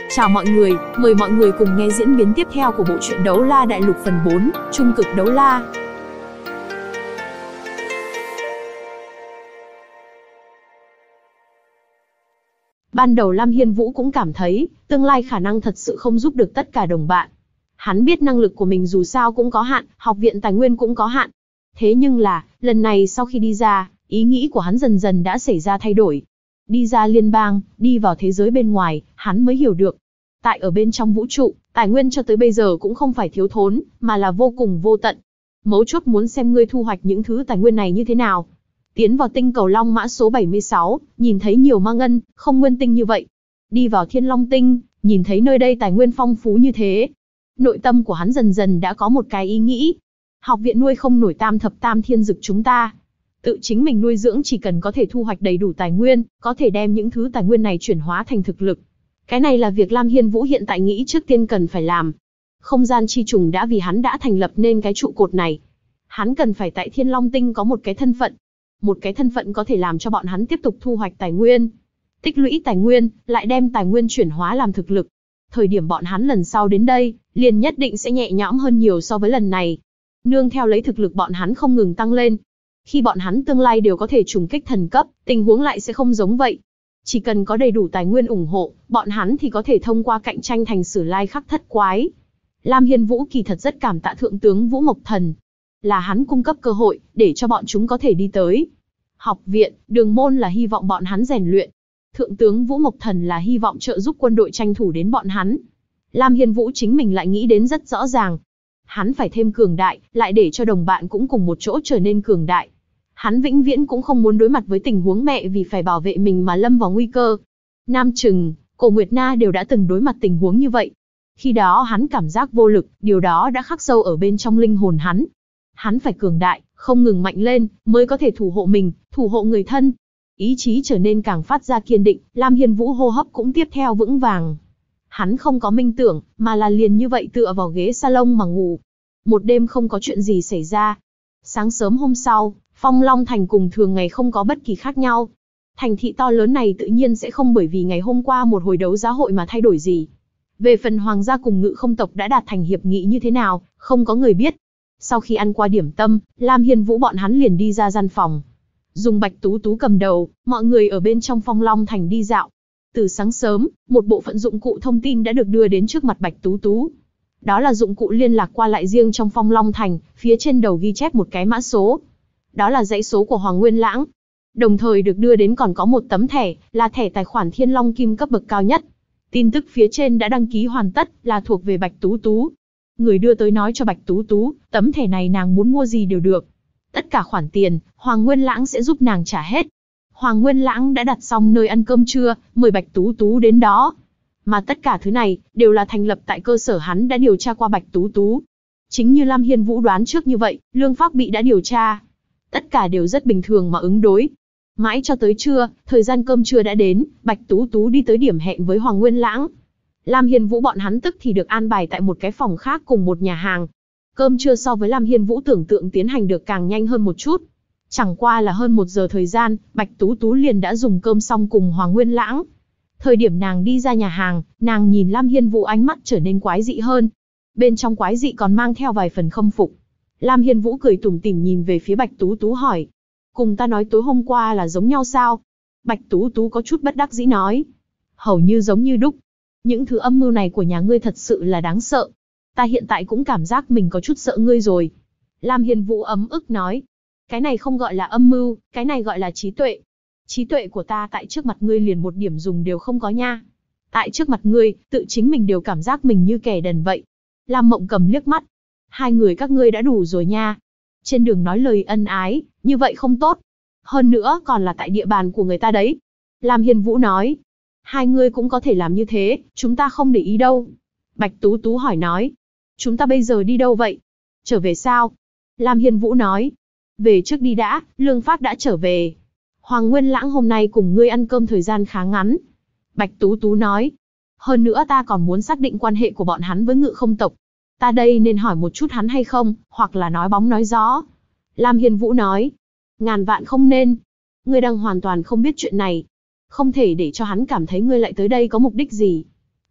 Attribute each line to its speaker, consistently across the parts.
Speaker 1: Chào mọi người, mời mọi người cùng nghe diễn biến tiếp theo của bộ truyện Đấu La Đại Lục phần 4, Trung cực đấu la. Ban đầu Lam Hiên Vũ cũng cảm thấy, tương lai khả năng thật sự không giúp được tất cả đồng bạn. Hắn biết năng lực của mình dù sao cũng có hạn, học viện tài nguyên cũng có hạn. Thế nhưng là, lần này sau khi đi ra, ý nghĩ của hắn dần dần đã xảy ra thay đổi. Đi ra liên bang, đi vào thế giới bên ngoài, hắn mới hiểu được. Tại ở bên trong vũ trụ, tài nguyên cho tới bây giờ cũng không phải thiếu thốn, mà là vô cùng vô tận. Mấu chốt muốn xem ngươi thu hoạch những thứ tài nguyên này như thế nào. Tiến vào tinh cầu Long Mã số 76, nhìn thấy nhiều ma ngân, không nguyên tinh như vậy. Đi vào Thiên Long Tinh, nhìn thấy nơi đây tài nguyên phong phú như thế. Nội tâm của hắn dần dần đã có một cái ý nghĩ. Học viện nuôi không nổi tam thập tam thiên dực chúng ta. Tự chính mình nuôi dưỡng chỉ cần có thể thu hoạch đầy đủ tài nguyên, có thể đem những thứ tài nguyên này chuyển hóa thành thực lực. Cái này là việc Lam Hiên Vũ hiện tại nghĩ trước tiên cần phải làm. Không gian chi trùng đã vì hắn đã thành lập nên cái trụ cột này. Hắn cần phải tại Thiên Long Tinh có một cái thân phận. Một cái thân phận có thể làm cho bọn hắn tiếp tục thu hoạch tài nguyên. Tích lũy tài nguyên, lại đem tài nguyên chuyển hóa làm thực lực. Thời điểm bọn hắn lần sau đến đây, liền nhất định sẽ nhẹ nhõm hơn nhiều so với lần này. Nương theo lấy thực lực bọn hắn không ngừng tăng lên. Khi bọn hắn tương lai đều có thể trùng kích thần cấp, tình huống lại sẽ không giống vậy. Chỉ cần có đầy đủ tài nguyên ủng hộ, bọn hắn thì có thể thông qua cạnh tranh thành Sử Lai Khắc Thất Quái. Lam Hiên Vũ kỳ thật rất cảm tạ Thượng tướng Vũ Mộc Thần. Là hắn cung cấp cơ hội, để cho bọn chúng có thể đi tới. Học viện, đường môn là hy vọng bọn hắn rèn luyện. Thượng tướng Vũ Mộc Thần là hy vọng trợ giúp quân đội tranh thủ đến bọn hắn. Lam Hiên Vũ chính mình lại nghĩ đến rất rõ ràng. Hắn phải thêm cường đại, lại để cho đồng bạn cũng cùng một chỗ trở nên cường đại. Hắn vĩnh viễn cũng không muốn đối mặt với tình huống mẹ vì phải bảo vệ mình mà lâm vào nguy cơ. Nam Trừng, Cổ Nguyệt Na đều đã từng đối mặt tình huống như vậy. Khi đó hắn cảm giác vô lực, điều đó đã khắc sâu ở bên trong linh hồn hắn. Hắn phải cường đại, không ngừng mạnh lên, mới có thể thủ hộ mình, thủ hộ người thân. Ý chí trở nên càng phát ra kiên định, Lam Hiên Vũ hô hấp cũng tiếp theo vững vàng. Hắn không có minh tưởng, mà là liền như vậy tựa vào ghế salon mà ngủ. Một đêm không có chuyện gì xảy ra. Sáng sớm hôm sau, Phong Long Thành cùng thường ngày không có bất kỳ khác nhau. Thành thị to lớn này tự nhiên sẽ không bởi vì ngày hôm qua một hồi đấu giá hội mà thay đổi gì. Về phần Hoàng gia cùng Ngự Không tộc đã đạt thành hiệp nghị như thế nào, không có người biết. Sau khi ăn qua điểm tâm, Lam Hiên Vũ bọn hắn liền đi ra gian phòng. Dùng Bạch Tú Tú cầm đầu, mọi người ở bên trong Phong Long Thành đi dạo. Từ sáng sớm, một bộ phận dụng cụ thông tin đã được đưa đến trước mặt Bạch Tú Tú. Đó là dụng cụ liên lạc qua lại riêng trong Phong Long Thành, phía trên đầu ghi chép một cái mã số. Đó là dãy số của Hoàng Nguyên Lãng. Đồng thời được đưa đến còn có một tấm thẻ, là thẻ tài khoản Thiên Long Kim cấp bậc cao nhất. Tin tức phía trên đã đăng ký hoàn tất, là thuộc về Bạch Tú Tú. Người đưa tới nói cho Bạch Tú Tú, tấm thẻ này nàng muốn mua gì đều được. Tất cả khoản tiền, Hoàng Nguyên Lãng sẽ giúp nàng trả hết. Hoàng Nguyên Lãng đã đặt xong nơi ăn cơm trưa, mời Bạch Tú Tú đến đó. Mà tất cả thứ này, đều là thành lập tại cơ sở hắn đã điều tra qua Bạch Tú Tú. Chính như Lam Hiên Vũ đoán trước như vậy, Lương Phác Bị đã điều tra. Tất cả đều rất bình thường mà ứng đối. Mãi cho tới trưa, thời gian cơm trưa đã đến, Bạch Tú Tú đi tới điểm hẹn với Hoàng Nguyên Lãng. Lam Hiên Vũ bọn hắn tức thì được an bài tại một cái phòng khác cùng một nhà hàng. Cơm trưa so với Lam Hiên Vũ tưởng tượng tiến hành được càng nhanh hơn một chút. Chẳng qua là hơn 1 giờ thời gian, Bạch Tú Tú liền đã dùng cơm xong cùng Hoàng Nguyên Lãng. Thời điểm nàng đi ra nhà hàng, nàng nhìn Lam Hiên Vũ ánh mắt trở nên quái dị hơn. Bên trong quái dị còn mang theo vài phần khâm phục. Lam Hiên Vũ cười tủm tỉm nhìn về phía Bạch Tú Tú hỏi. Cùng ta nói tối hôm qua là giống nhau sao? Bạch Tú Tú có chút bất đắc dĩ nói. Hầu như giống như đúc. Những thứ âm mưu này của nhà ngươi thật sự là đáng sợ. Ta hiện tại cũng cảm giác mình có chút sợ ngươi rồi. Lam Hiên Vũ ấm ức nói. Cái này không gọi là âm mưu, cái này gọi là trí tuệ. Trí tuệ của ta tại trước mặt ngươi liền một điểm dùng đều không có nha. Tại trước mặt ngươi, tự chính mình đều cảm giác mình như kẻ đần vậy. Lam Mộng Cầm liếc mắt. Hai người các ngươi đã đủ rồi nha. Trên đường nói lời ân ái, như vậy không tốt. Hơn nữa còn là tại địa bàn của người ta đấy. Lam Hiên Vũ nói. Hai người cũng có thể làm như thế, chúng ta không để ý đâu. Bạch Tú Tú hỏi nói. Chúng ta bây giờ đi đâu vậy? Trở về sao? Lam Hiên Vũ nói. Về trước đi đã, Lương Phác đã trở về. Hoàng Nguyên Lãng hôm nay cùng ngươi ăn cơm thời gian khá ngắn. Bạch Tú Tú nói. Hơn nữa ta còn muốn xác định quan hệ của bọn hắn với Ngự Không tộc. Ta đây nên hỏi một chút hắn hay không, hoặc là nói bóng nói gió. Lam Hiên Vũ nói. Ngàn vạn không nên. Ngươi đang hoàn toàn không biết chuyện này. Không thể để cho hắn cảm thấy ngươi lại tới đây có mục đích gì.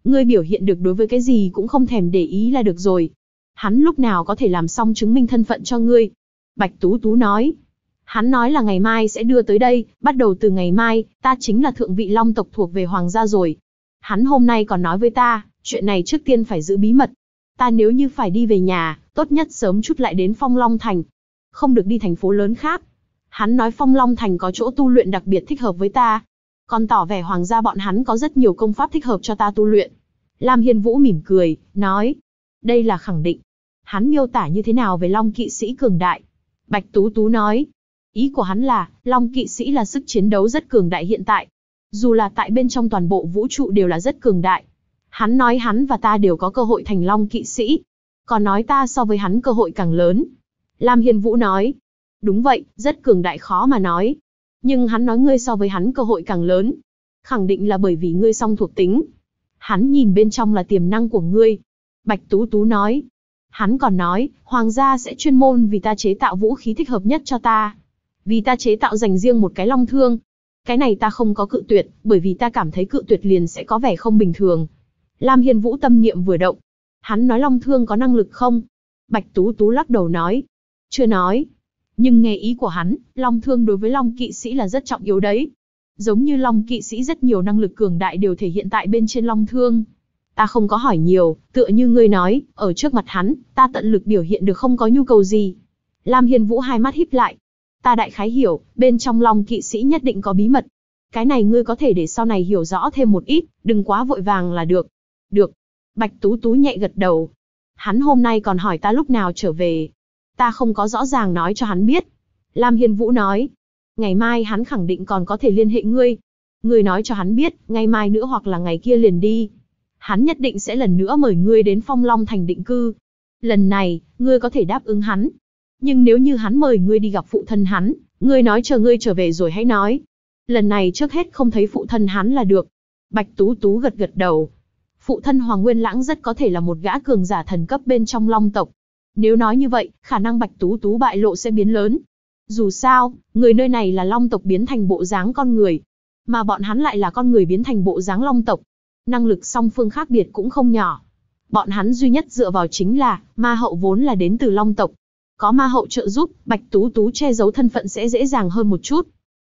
Speaker 1: Ngươi biểu hiện được đối với cái gì cũng không thèm để ý là được rồi. Hắn lúc nào có thể làm xong chứng minh thân phận cho ngươi? Bạch Tú Tú nói. Hắn nói là ngày mai sẽ đưa tới đây, bắt đầu từ ngày mai, ta chính là thượng vị long tộc thuộc về hoàng gia rồi. Hắn hôm nay còn nói với ta, chuyện này trước tiên phải giữ bí mật. Ta nếu như phải đi về nhà, tốt nhất sớm chút lại đến Phong Long Thành. Không được đi thành phố lớn khác. Hắn nói Phong Long Thành có chỗ tu luyện đặc biệt thích hợp với ta. Còn tỏ vẻ hoàng gia bọn hắn có rất nhiều công pháp thích hợp cho ta tu luyện. Lam Hiên Vũ mỉm cười, nói. Đây là khẳng định. Hắn miêu tả như thế nào về Long kỵ sĩ cường đại? Bạch Tú Tú nói. Ý của hắn là, Long kỵ sĩ là sức chiến đấu rất cường đại hiện tại. Dù là tại bên trong toàn bộ vũ trụ đều là rất cường đại. Hắn nói hắn và ta đều có cơ hội thành Long kỵ sĩ. Còn nói ta so với hắn cơ hội càng lớn. Lam Hiên Vũ nói. Đúng vậy, rất cường đại khó mà nói. Nhưng hắn nói ngươi so với hắn cơ hội càng lớn. Khẳng định là bởi vì ngươi song thuộc tính. Hắn nhìn bên trong là tiềm năng của ngươi. Bạch Tú Tú nói. Hắn còn nói, hoàng gia sẽ chuyên môn vì ta chế tạo vũ khí thích hợp nhất cho ta. Vì ta chế tạo dành riêng một cái long thương. Cái này ta không có cự tuyệt, bởi vì ta cảm thấy cự tuyệt liền sẽ có vẻ không bình thường. Lam Hiên Vũ tâm niệm vừa động. Hắn nói long thương có năng lực không? Bạch Tú Tú lắc đầu nói. Chưa nói. Nhưng nghe ý của hắn, long thương đối với long kỵ sĩ là rất trọng yếu đấy. Giống như long kỵ sĩ rất nhiều năng lực cường đại đều thể hiện tại bên trên long thương. Ta không có hỏi nhiều, tựa như ngươi nói, ở trước mặt hắn, ta tận lực biểu hiện được không có nhu cầu gì. Lam Hiên Vũ hai mắt híp lại. Ta đại khái hiểu, bên trong long kỵ sĩ nhất định có bí mật. Cái này ngươi có thể để sau này hiểu rõ thêm một ít, đừng quá vội vàng là được. Được. Bạch Tú Tú nhẹ gật đầu. Hắn hôm nay còn hỏi ta lúc nào trở về. Ta không có rõ ràng nói cho hắn biết. Lam Hiên Vũ nói. Ngày mai hắn khẳng định còn có thể liên hệ ngươi. Ngươi nói cho hắn biết, ngày mai nữa hoặc là ngày kia liền đi. Hắn nhất định sẽ lần nữa mời ngươi đến Phong Long Thành định cư. Lần này, ngươi có thể đáp ứng hắn. Nhưng nếu như hắn mời ngươi đi gặp phụ thân hắn, ngươi nói chờ ngươi trở về rồi hãy nói. Lần này trước hết không thấy phụ thân hắn là được. Bạch Tú Tú gật gật đầu. Phụ thân Hoàng Nguyên Lãng rất có thể là một gã cường giả thần cấp bên trong Long tộc. Nếu nói như vậy, khả năng Bạch Tú Tú bại lộ sẽ biến lớn. Dù sao, người nơi này là Long tộc biến thành bộ dáng con người. Mà bọn hắn lại là con người biến thành bộ dáng Long tộc. Năng lực song phương khác biệt cũng không nhỏ. Bọn hắn duy nhất dựa vào chính là, ma hậu vốn là đến từ Long tộc. Có ma hậu trợ giúp, Bạch Tú Tú che giấu thân phận sẽ dễ dàng hơn một chút.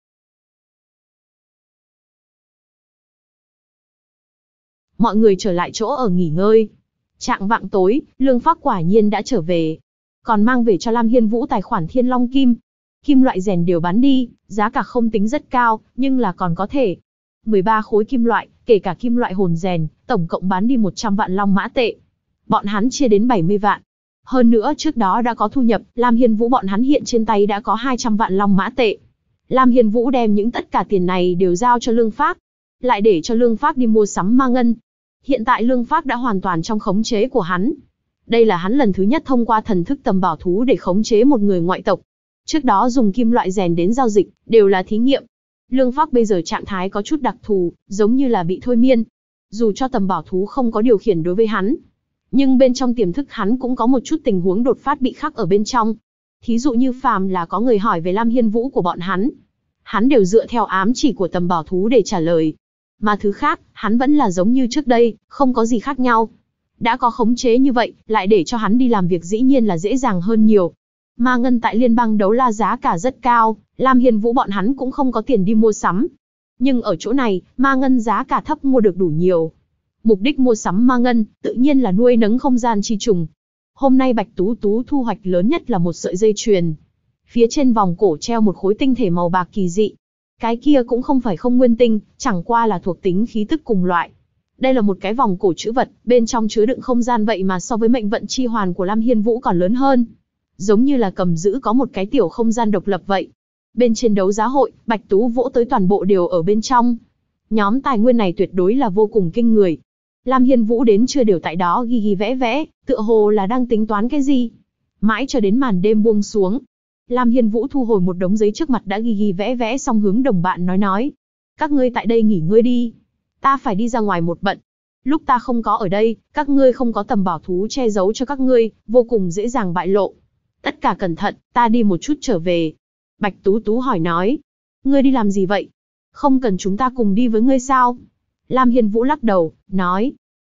Speaker 1: Mọi người trở lại chỗ ở nghỉ ngơi. Chạng vạng tối, Lương Phác quả nhiên đã trở về. Còn mang về cho Lam Hiên Vũ tài khoản Thiên Long Kim. Kim loại rèn đều bán đi, giá cả không tính rất cao, nhưng là còn có thể. 13 khối kim loại, kể cả kim loại hồn rèn, tổng cộng bán đi 100 vạn long mã tệ. Bọn hắn chia đến 70 vạn. Hơn nữa trước đó đã có thu nhập, Lam Hiên Vũ bọn hắn hiện trên tay đã có 200 vạn long mã tệ. Lam Hiên Vũ đem những tất cả tiền này đều giao cho Lương Phác. Lại để cho Lương Phác đi mua sắm ma ngân. Hiện tại Lương Phác đã hoàn toàn trong khống chế của hắn. Đây là hắn lần thứ nhất thông qua thần thức tầm bảo thú để khống chế một người ngoại tộc. Trước đó dùng kim loại rèn đến giao dịch, đều là thí nghiệm. Lương Phác bây giờ trạng thái có chút đặc thù, giống như là bị thôi miên. Dù cho tầm bảo thú không có điều khiển đối với hắn, nhưng bên trong tiềm thức hắn cũng có một chút tình huống đột phát bị khắc ở bên trong. Thí dụ như phàm là có người hỏi về Lam Hiên Vũ của bọn hắn đều dựa theo ám chỉ của tầm bảo thú để trả lời. Mà thứ khác, hắn vẫn là giống như trước đây, không có gì khác nhau. Đã có khống chế như vậy, lại để cho hắn đi làm việc dĩ nhiên là dễ dàng hơn nhiều. Ma ngân tại liên bang đấu la giá cả rất cao, Lam Hiên Vũ bọn hắn cũng không có tiền đi mua sắm. Nhưng ở chỗ này, ma ngân giá cả thấp mua được đủ nhiều. Mục đích mua sắm ma ngân, tự nhiên là nuôi nấng không gian chi trùng. Hôm nay Bạch Tú Tú thu hoạch lớn nhất là một sợi dây chuyền. Phía trên vòng cổ treo một khối tinh thể màu bạc kỳ dị. Cái kia cũng không phải không nguyên tinh, chẳng qua là thuộc tính khí tức cùng loại. Đây là một cái vòng cổ trữ vật, bên trong chứa đựng không gian vậy mà so với mệnh vận chi hoàn của Lam Hiên Vũ còn lớn hơn. Giống như là cầm giữ có một cái tiểu không gian độc lập vậy. Bên trên đấu giá hội, Bạch Tú vỗ tới toàn bộ đều ở bên trong. Nhóm tài nguyên này tuyệt đối là vô cùng kinh người. Lam Hiên Vũ đến chưa đều tại đó ghi ghi vẽ vẽ, tựa hồ là đang tính toán cái gì. Mãi cho đến màn đêm buông xuống, Lam Hiên Vũ thu hồi một đống giấy trước mặt đã ghi ghi vẽ vẽ xong hướng đồng bạn nói. Các ngươi tại đây nghỉ ngơi đi. Ta phải đi ra ngoài một bận. Lúc ta không có ở đây, các ngươi không có tầm bảo thú che giấu cho các ngươi, vô cùng dễ dàng bại lộ. Tất cả cẩn thận, ta đi một chút trở về. Bạch Tú Tú hỏi nói. Ngươi đi làm gì vậy? Không cần chúng ta cùng đi với ngươi sao? Lam Hiên Vũ lắc đầu, nói.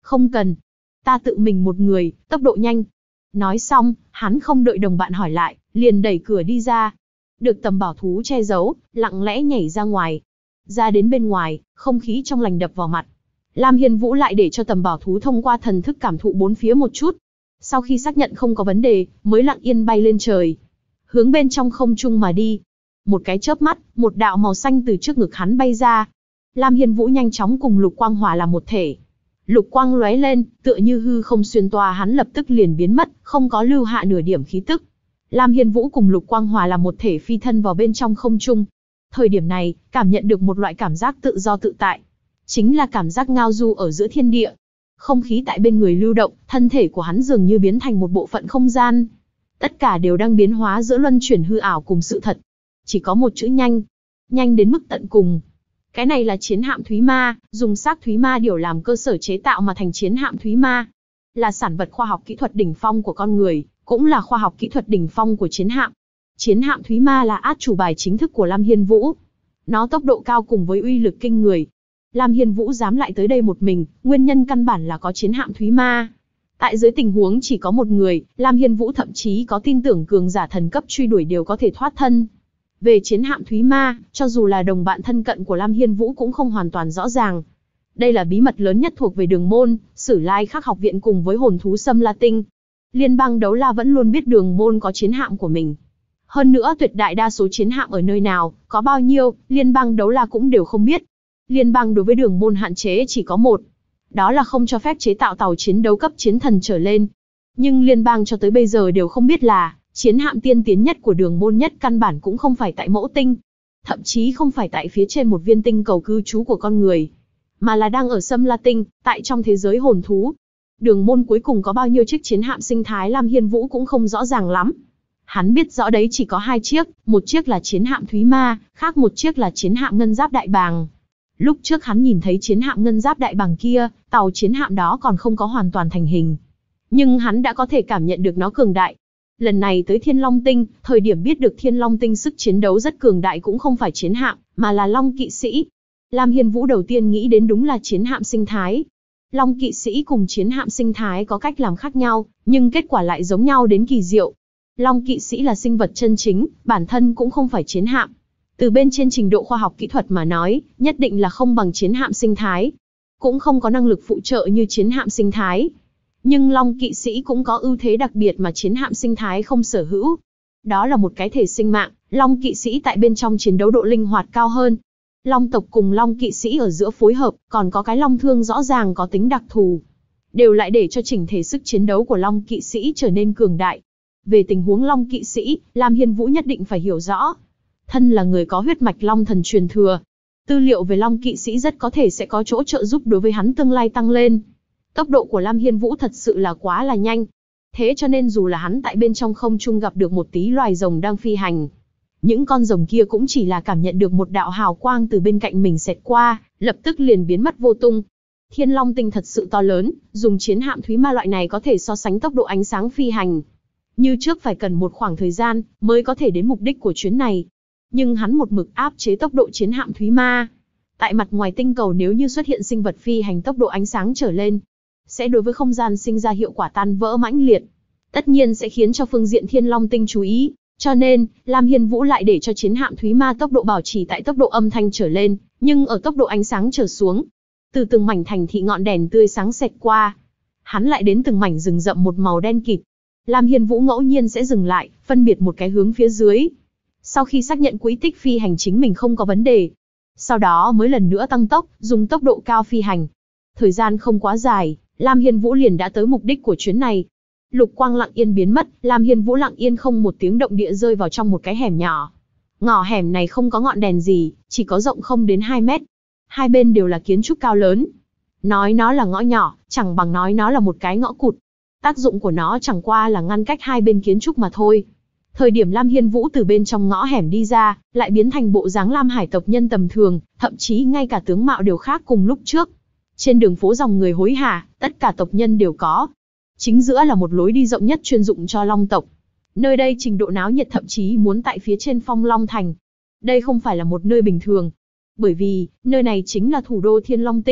Speaker 1: Không cần. Ta tự mình một người, tốc độ nhanh. Nói xong, hắn không đợi đồng bạn hỏi lại, liền đẩy cửa đi ra. Được tầm bảo thú che giấu, lặng lẽ nhảy ra ngoài. Ra đến bên ngoài, không khí trong lành đập vào mặt. Lam Hiên Vũ lại để cho tầm bảo thú thông qua thần thức cảm thụ bốn phía một chút. Sau khi xác nhận không có vấn đề, mới lặng yên bay lên trời. Hướng bên trong không trung mà đi. Một cái chớp mắt, một đạo màu xanh từ trước ngực hắn bay ra. Lam Hiên Vũ nhanh chóng cùng lục quang hòa làm một thể. Lục quang lóe lên, tựa như hư không xuyên toa, hắn lập tức liền biến mất, không có lưu hạ nửa điểm khí tức. Lam Hiên Vũ cùng lục quang hòa làm một thể phi thân vào bên trong không trung. Thời điểm này, cảm nhận được một loại cảm giác tự do tự tại. Chính là cảm giác ngao du ở giữa thiên địa. Không khí tại bên người lưu động, thân thể của hắn dường như biến thành một bộ phận không gian. Tất cả đều đang biến hóa giữa luân chuyển hư ảo cùng sự thật. Chỉ có một chữ nhanh. Nhanh đến mức tận cùng. Cái này là chiến hạm Thúy Ma, dùng xác Thúy Ma điểu làm cơ sở chế tạo mà thành chiến hạm Thúy Ma. Là sản vật khoa học kỹ thuật đỉnh phong của con người, cũng là khoa học kỹ thuật đỉnh phong của chiến hạm. Chiến hạm Thúy Ma là át chủ bài chính thức của Lam Hiên Vũ. Nó tốc độ cao cùng với uy lực kinh người. Lam Hiên Vũ dám lại tới đây một mình, nguyên nhân căn bản là có chiến hạm Thúy Ma. Tại dưới tình huống chỉ có một người, Lam Hiên Vũ thậm chí có tin tưởng cường giả thần cấp truy đuổi đều có thể thoát thân. Về chiến hạm Thúy Ma, cho dù là đồng bạn thân cận của Lam Hiên Vũ cũng không hoàn toàn rõ ràng. Đây là bí mật lớn nhất thuộc về Đường Môn, Sử Lai Khắc học viện cùng với hồn thú Sâm La Tinh. Liên bang Đấu La vẫn luôn biết Đường Môn có chiến hạm của mình. Hơn nữa tuyệt đại đa số chiến hạm ở nơi nào, có bao nhiêu, Liên bang Đấu La cũng đều không biết. Liên bang đối với Đường Môn hạn chế chỉ có một. Đó là không cho phép chế tạo tàu chiến đấu cấp chiến thần trở lên. Nhưng Liên bang cho tới bây giờ đều không biết là, chiến hạm tiên tiến nhất của Đường Môn nhất căn bản cũng không phải tại Mẫu Tinh. Thậm chí không phải tại phía trên một viên tinh cầu cư trú của con người. Mà là đang ở Sâm La Tinh, tại trong thế giới hồn thú. Đường Môn cuối cùng có bao nhiêu chiếc chiến hạm sinh thái Lam Hiên Vũ cũng không rõ ràng lắm. Hắn biết rõ đấy chỉ có 2 chiếc, một chiếc là chiến hạm Thúy Ma, khác một chiếc là chiến hạm Ngân Giáp Đại Bàng. Lúc trước hắn nhìn thấy chiến hạm Ngân Giáp Đại Bàng kia, tàu chiến hạm đó còn không có hoàn toàn thành hình. Nhưng hắn đã có thể cảm nhận được nó cường đại. Lần này tới Thiên Long Tinh, thời điểm biết được Thiên Long Tinh sức chiến đấu rất cường đại cũng không phải chiến hạm, mà là Long Kỵ Sĩ. Lam Hiên Vũ đầu tiên nghĩ đến đúng là chiến hạm sinh thái. Long Kỵ Sĩ cùng chiến hạm sinh thái có cách làm khác nhau, nhưng kết quả lại giống nhau đến kỳ diệu. Long Kỵ Sĩ là sinh vật chân chính, bản thân cũng không phải chiến hạm. Từ bên trên trình độ khoa học kỹ thuật mà nói, nhất định là không bằng chiến hạm sinh thái. Cũng không có năng lực phụ trợ như chiến hạm sinh thái. Nhưng Long Kỵ Sĩ cũng có ưu thế đặc biệt mà chiến hạm sinh thái không sở hữu. Đó là một cái thể sinh mạng, Long Kỵ Sĩ tại bên trong chiến đấu độ linh hoạt cao hơn. Long tộc cùng Long Kỵ Sĩ ở giữa phối hợp, còn có cái Long Thương rõ ràng có tính đặc thù. Đều lại để cho chỉnh thể sức chiến đấu của Long Kỵ Sĩ trở nên cường đại. Về tình huống Long Kỵ Sĩ, Lam Hiên Vũ nhất định phải hiểu rõ. Thân là người có huyết mạch Long thần truyền thừa. Tư liệu về Long Kỵ Sĩ rất có thể sẽ có chỗ trợ giúp đối với hắn tương lai tăng lên. Tốc độ của Lam Hiên Vũ thật sự là quá là nhanh. Thế cho nên dù là hắn tại bên trong không trung gặp được một tí loài rồng đang phi hành. Những con rồng kia cũng chỉ là cảm nhận được một đạo hào quang từ bên cạnh mình xẹt qua, lập tức liền biến mất vô tung. Thiên Long Tinh thật sự to lớn, dùng chiến hạm Thúy Ma loại này có thể so sánh tốc độ ánh sáng phi hành. Như trước phải cần một khoảng thời gian, mới có thể đến mục đích của chuyến này. Nhưng hắn một mực áp chế tốc độ chiến hạm Thúy Ma. Tại mặt ngoài tinh cầu nếu như xuất hiện sinh vật phi hành tốc độ ánh sáng trở lên, sẽ đối với không gian sinh ra hiệu quả tan vỡ mãnh liệt. Tất nhiên sẽ khiến cho phương diện Thiên Long Tinh chú ý. Cho nên, Lam Hiên Vũ lại để cho chiến hạm Thúy Ma tốc độ bảo trì tại tốc độ âm thanh trở lên, nhưng ở tốc độ ánh sáng trở xuống. Từ từng mảnh thành thị ngọn đèn tươi sáng xẹt qua, hắn lại đến từng mảnh rừng rậm một màu đen kịt. Lam Hiên Vũ ngẫu nhiên sẽ dừng lại, phân biệt một cái hướng phía dưới. Sau khi xác nhận quỹ tích phi hành chính mình không có vấn đề, sau đó mới lần nữa tăng tốc, dùng tốc độ cao phi hành. Thời gian không quá dài, Lam Hiên Vũ liền đã tới mục đích của chuyến này. Lục quang lặng yên biến mất, Lam Hiên Vũ lặng yên không một tiếng động địa rơi vào trong một cái hẻm nhỏ. Ngõ hẻm này không có ngọn đèn gì, chỉ có rộng không đến 2 mét. Hai bên đều là kiến trúc cao lớn. Nói nó là ngõ nhỏ, chẳng bằng nói nó là một cái ngõ cụt. Tác dụng của nó chẳng qua là ngăn cách hai bên kiến trúc mà thôi. Thời điểm Lam Hiên Vũ từ bên trong ngõ hẻm đi ra, lại biến thành bộ dáng Lam Hải tộc nhân tầm thường, thậm chí ngay cả tướng mạo đều khác cùng lúc trước. Trên đường phố dòng người hối hả, tất cả tộc nhân đều có. Chính giữa là một lối đi rộng nhất chuyên dụng cho Long tộc. Nơi đây trình độ náo nhiệt thậm chí muốn tại phía trên Phong Long Thành. Đây không phải là một nơi bình thường. Bởi vì, nơi này chính là thủ đô Thiên Long Tinh,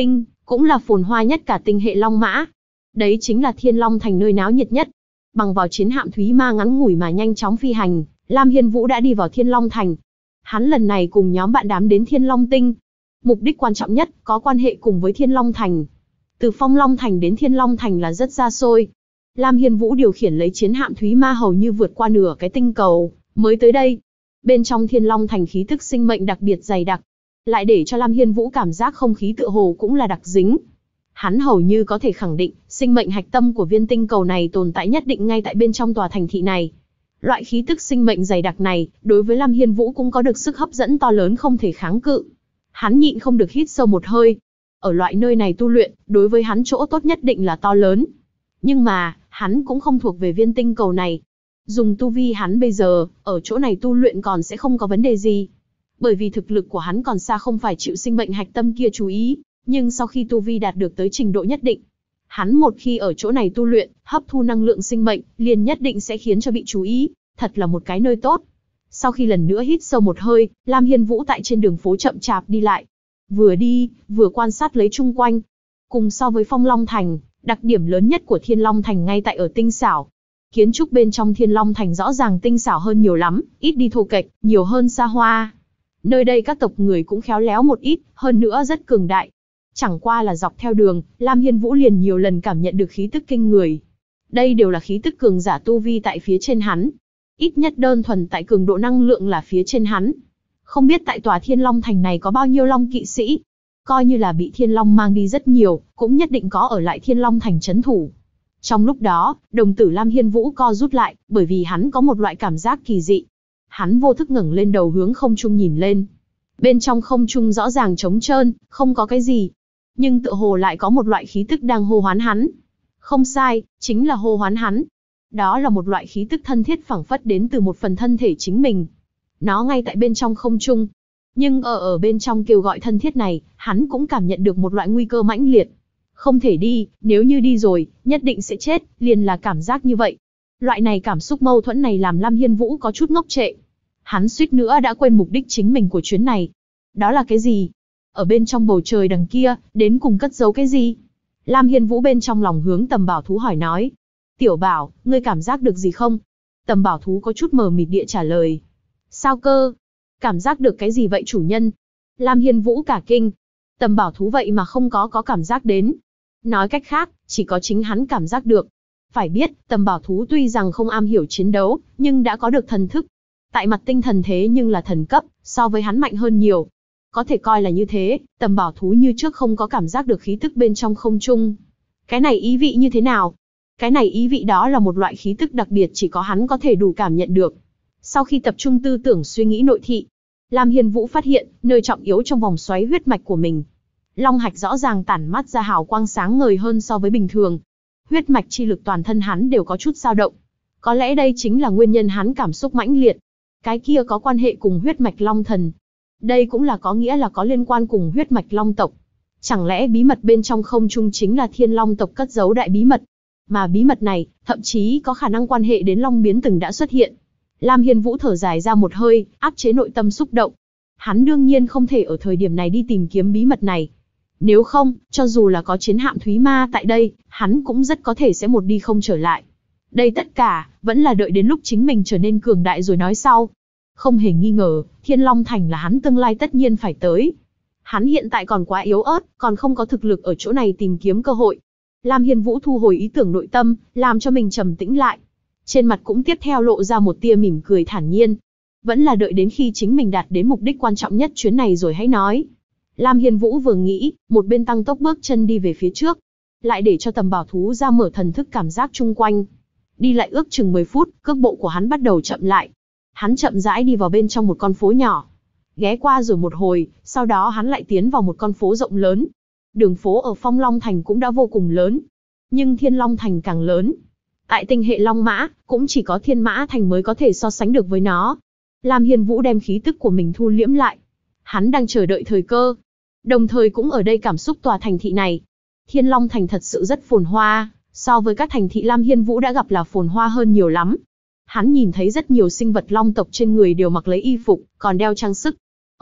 Speaker 1: cũng là phồn hoa nhất cả tinh hệ Long Mã. Đấy chính là Thiên Long Thành, nơi náo nhiệt nhất. Bằng vào chiến hạm Thúy Ma ngắn ngủi mà nhanh chóng phi hành, Lam Hiên Vũ đã đi vào Thiên Long Thành. Hắn lần này cùng nhóm bạn đám đến Thiên Long Tinh. Mục đích quan trọng nhất có quan hệ cùng với Thiên Long Thành. Từ Phong Long Thành đến Thiên Long Thành là rất xa xôi. Lam Hiên Vũ điều khiển lấy chiến hạm Thúy Ma hầu như vượt qua nửa cái tinh cầu, mới tới đây. Bên trong Thiên Long Thành khí tức sinh mệnh đặc biệt dày đặc, lại để cho Lam Hiên Vũ cảm giác không khí tựa hồ cũng là đặc dính. Hắn hầu như có thể khẳng định, sinh mệnh hạch tâm của viên tinh cầu này tồn tại nhất định ngay tại bên trong tòa thành thị này. Loại khí tức sinh mệnh dày đặc này, đối với Lam Hiên Vũ cũng có được sức hấp dẫn to lớn không thể kháng cự. Hắn nhịn không được hít sâu một hơi. Ở loại nơi này tu luyện, đối với hắn chỗ tốt nhất định là to lớn. Nhưng mà, hắn cũng không thuộc về viên tinh cầu này. Dùng tu vi hắn bây giờ, ở chỗ này tu luyện còn sẽ không có vấn đề gì. Bởi vì thực lực của hắn còn xa không phải chịu sinh mệnh hạch tâm kia chú ý. Nhưng sau khi tu vi đạt được tới trình độ nhất định, hắn một khi ở chỗ này tu luyện, hấp thu năng lượng sinh mệnh, liền nhất định sẽ khiến cho bị chú ý. Thật là một cái nơi tốt. Sau khi lần nữa hít sâu một hơi, Lam Hiên Vũ tại trên đường phố chậm chạp đi lại. Vừa đi, vừa quan sát lấy chung quanh. Cùng so với Phong Long Thành, đặc điểm lớn nhất của Thiên Long Thành ngay tại ở tinh xảo. Kiến trúc bên trong Thiên Long Thành rõ ràng tinh xảo hơn nhiều lắm, ít đi thô kệch, nhiều hơn xa hoa. Nơi đây các tộc người cũng khéo léo một ít, hơn nữa rất cường đại. Chẳng qua là dọc theo đường, Lam Hiên Vũ liền nhiều lần cảm nhận được khí tức kinh người. Đây đều là khí tức cường giả tu vi tại phía trên hắn. Ít nhất đơn thuần tại cường độ năng lượng là phía trên hắn. Không biết tại tòa Thiên Long Thành này có bao nhiêu Long kỵ sĩ. Coi như là bị Thiên Long mang đi rất nhiều, cũng nhất định có ở lại Thiên Long Thành trấn thủ. Trong lúc đó, đồng tử Lam Hiên Vũ co rút lại, bởi vì hắn có một loại cảm giác kỳ dị. Hắn vô thức ngẩng lên đầu hướng không trung nhìn lên. Bên trong không trung rõ ràng trống trơn, không có cái gì. Nhưng tựa hồ lại có một loại khí tức đang hô hoán hắn. Không sai, chính là hô hoán hắn. Đó là một loại khí tức thân thiết phảng phất đến từ một phần thân thể chính mình. Nó ngay tại bên trong không trung. Nhưng ở bên trong kêu gọi thân thiết này, hắn cũng cảm nhận được một loại nguy cơ mãnh liệt. Không thể đi, nếu như đi rồi, nhất định sẽ chết, liền là cảm giác như vậy. Loại này cảm xúc mâu thuẫn này làm Lam Hiên Vũ có chút ngốc trệ. Hắn suýt nữa đã quên mục đích chính mình của chuyến này. Đó là cái gì? Ở bên trong bầu trời đằng kia, đến cùng cất giấu cái gì? Lam Hiên Vũ bên trong lòng hướng Tầm Bảo Thú hỏi nói. Tiểu Bảo, ngươi cảm giác được gì không? Tầm Bảo Thú có chút mờ mịt địa trả lời. Sao cơ? Cảm giác được cái gì vậy chủ nhân? Lam Hiên Vũ cả kinh. Tầm Bảo Thú vậy mà không có cảm giác đến. Nói cách khác, chỉ có chính hắn cảm giác được. Phải biết, Tầm Bảo Thú tuy rằng không am hiểu chiến đấu, nhưng đã có được thần thức. Tại mặt tinh thần thế nhưng là thần cấp, so với hắn mạnh hơn nhiều. Có thể coi là như thế, Tầm Bảo Thú như trước không có cảm giác được khí tức bên trong không trung. Cái này ý vị như thế nào? Cái này ý vị đó là một loại khí tức đặc biệt chỉ có hắn có thể đủ cảm nhận được. Sau khi tập trung tư tưởng suy nghĩ nội thị, Lam Hiên Vũ phát hiện, nơi trọng yếu trong vòng xoáy huyết mạch của mình. Long hạch rõ ràng tản mát ra hào quang sáng ngời hơn so với bình thường. Huyết mạch chi lực toàn thân hắn đều có chút dao động. Có lẽ đây chính là nguyên nhân hắn cảm xúc mãnh liệt. Cái kia có quan hệ cùng huyết mạch Long Thần. Đây cũng là có nghĩa là có liên quan cùng huyết mạch Long tộc. Chẳng lẽ bí mật bên trong không trung chính là Thiên Long tộc cất giấu đại bí mật? Mà bí mật này, thậm chí có khả năng quan hệ đến Long biến từng đã xuất hiện. Lam Hiên Vũ thở dài ra một hơi, áp chế nội tâm xúc động. Hắn đương nhiên không thể ở thời điểm này đi tìm kiếm bí mật này. Nếu không, cho dù là có chiến hạm Thúy Ma tại đây, hắn cũng rất có thể sẽ một đi không trở lại. Đây tất cả, vẫn là đợi đến lúc chính mình trở nên cường đại rồi nói sau. Không hề nghi ngờ, Thiên Long Thành là hắn tương lai tất nhiên phải tới. Hắn hiện tại còn quá yếu ớt, còn không có thực lực ở chỗ này tìm kiếm cơ hội. Lam Hiên Vũ thu hồi ý tưởng nội tâm, làm cho mình trầm tĩnh lại. Trên mặt cũng tiếp theo lộ ra một tia mỉm cười thản nhiên. Vẫn là đợi đến khi chính mình đạt đến mục đích quan trọng nhất chuyến này rồi hãy nói. Lam Hiên Vũ vừa nghĩ, một bên tăng tốc bước chân đi về phía trước. Lại để cho Tầm Bảo Thú ra mở thần thức cảm giác chung quanh. Đi lại ước chừng 10 phút, cước bộ của hắn bắt đầu chậm lại. Hắn chậm rãi đi vào bên trong một con phố nhỏ. Ghé qua rồi một hồi, sau đó hắn lại tiến vào một con phố rộng lớn. Đường phố ở Phong Long Thành cũng đã vô cùng lớn. Nhưng Thiên Long Thành càng lớn. Tại tinh hệ Long Mã, cũng chỉ có Thiên Mã Thành mới có thể so sánh được với nó. Lam Hiên Vũ đem khí tức của mình thu liễm lại. Hắn đang chờ đợi thời cơ. Đồng thời cũng ở đây cảm xúc tòa thành thị này. Thiên Long Thành thật sự rất phồn hoa, so với các thành thị Lam Hiên Vũ đã gặp là phồn hoa hơn nhiều lắm. Hắn nhìn thấy rất nhiều sinh vật long tộc trên người đều mặc lấy y phục, còn đeo trang sức.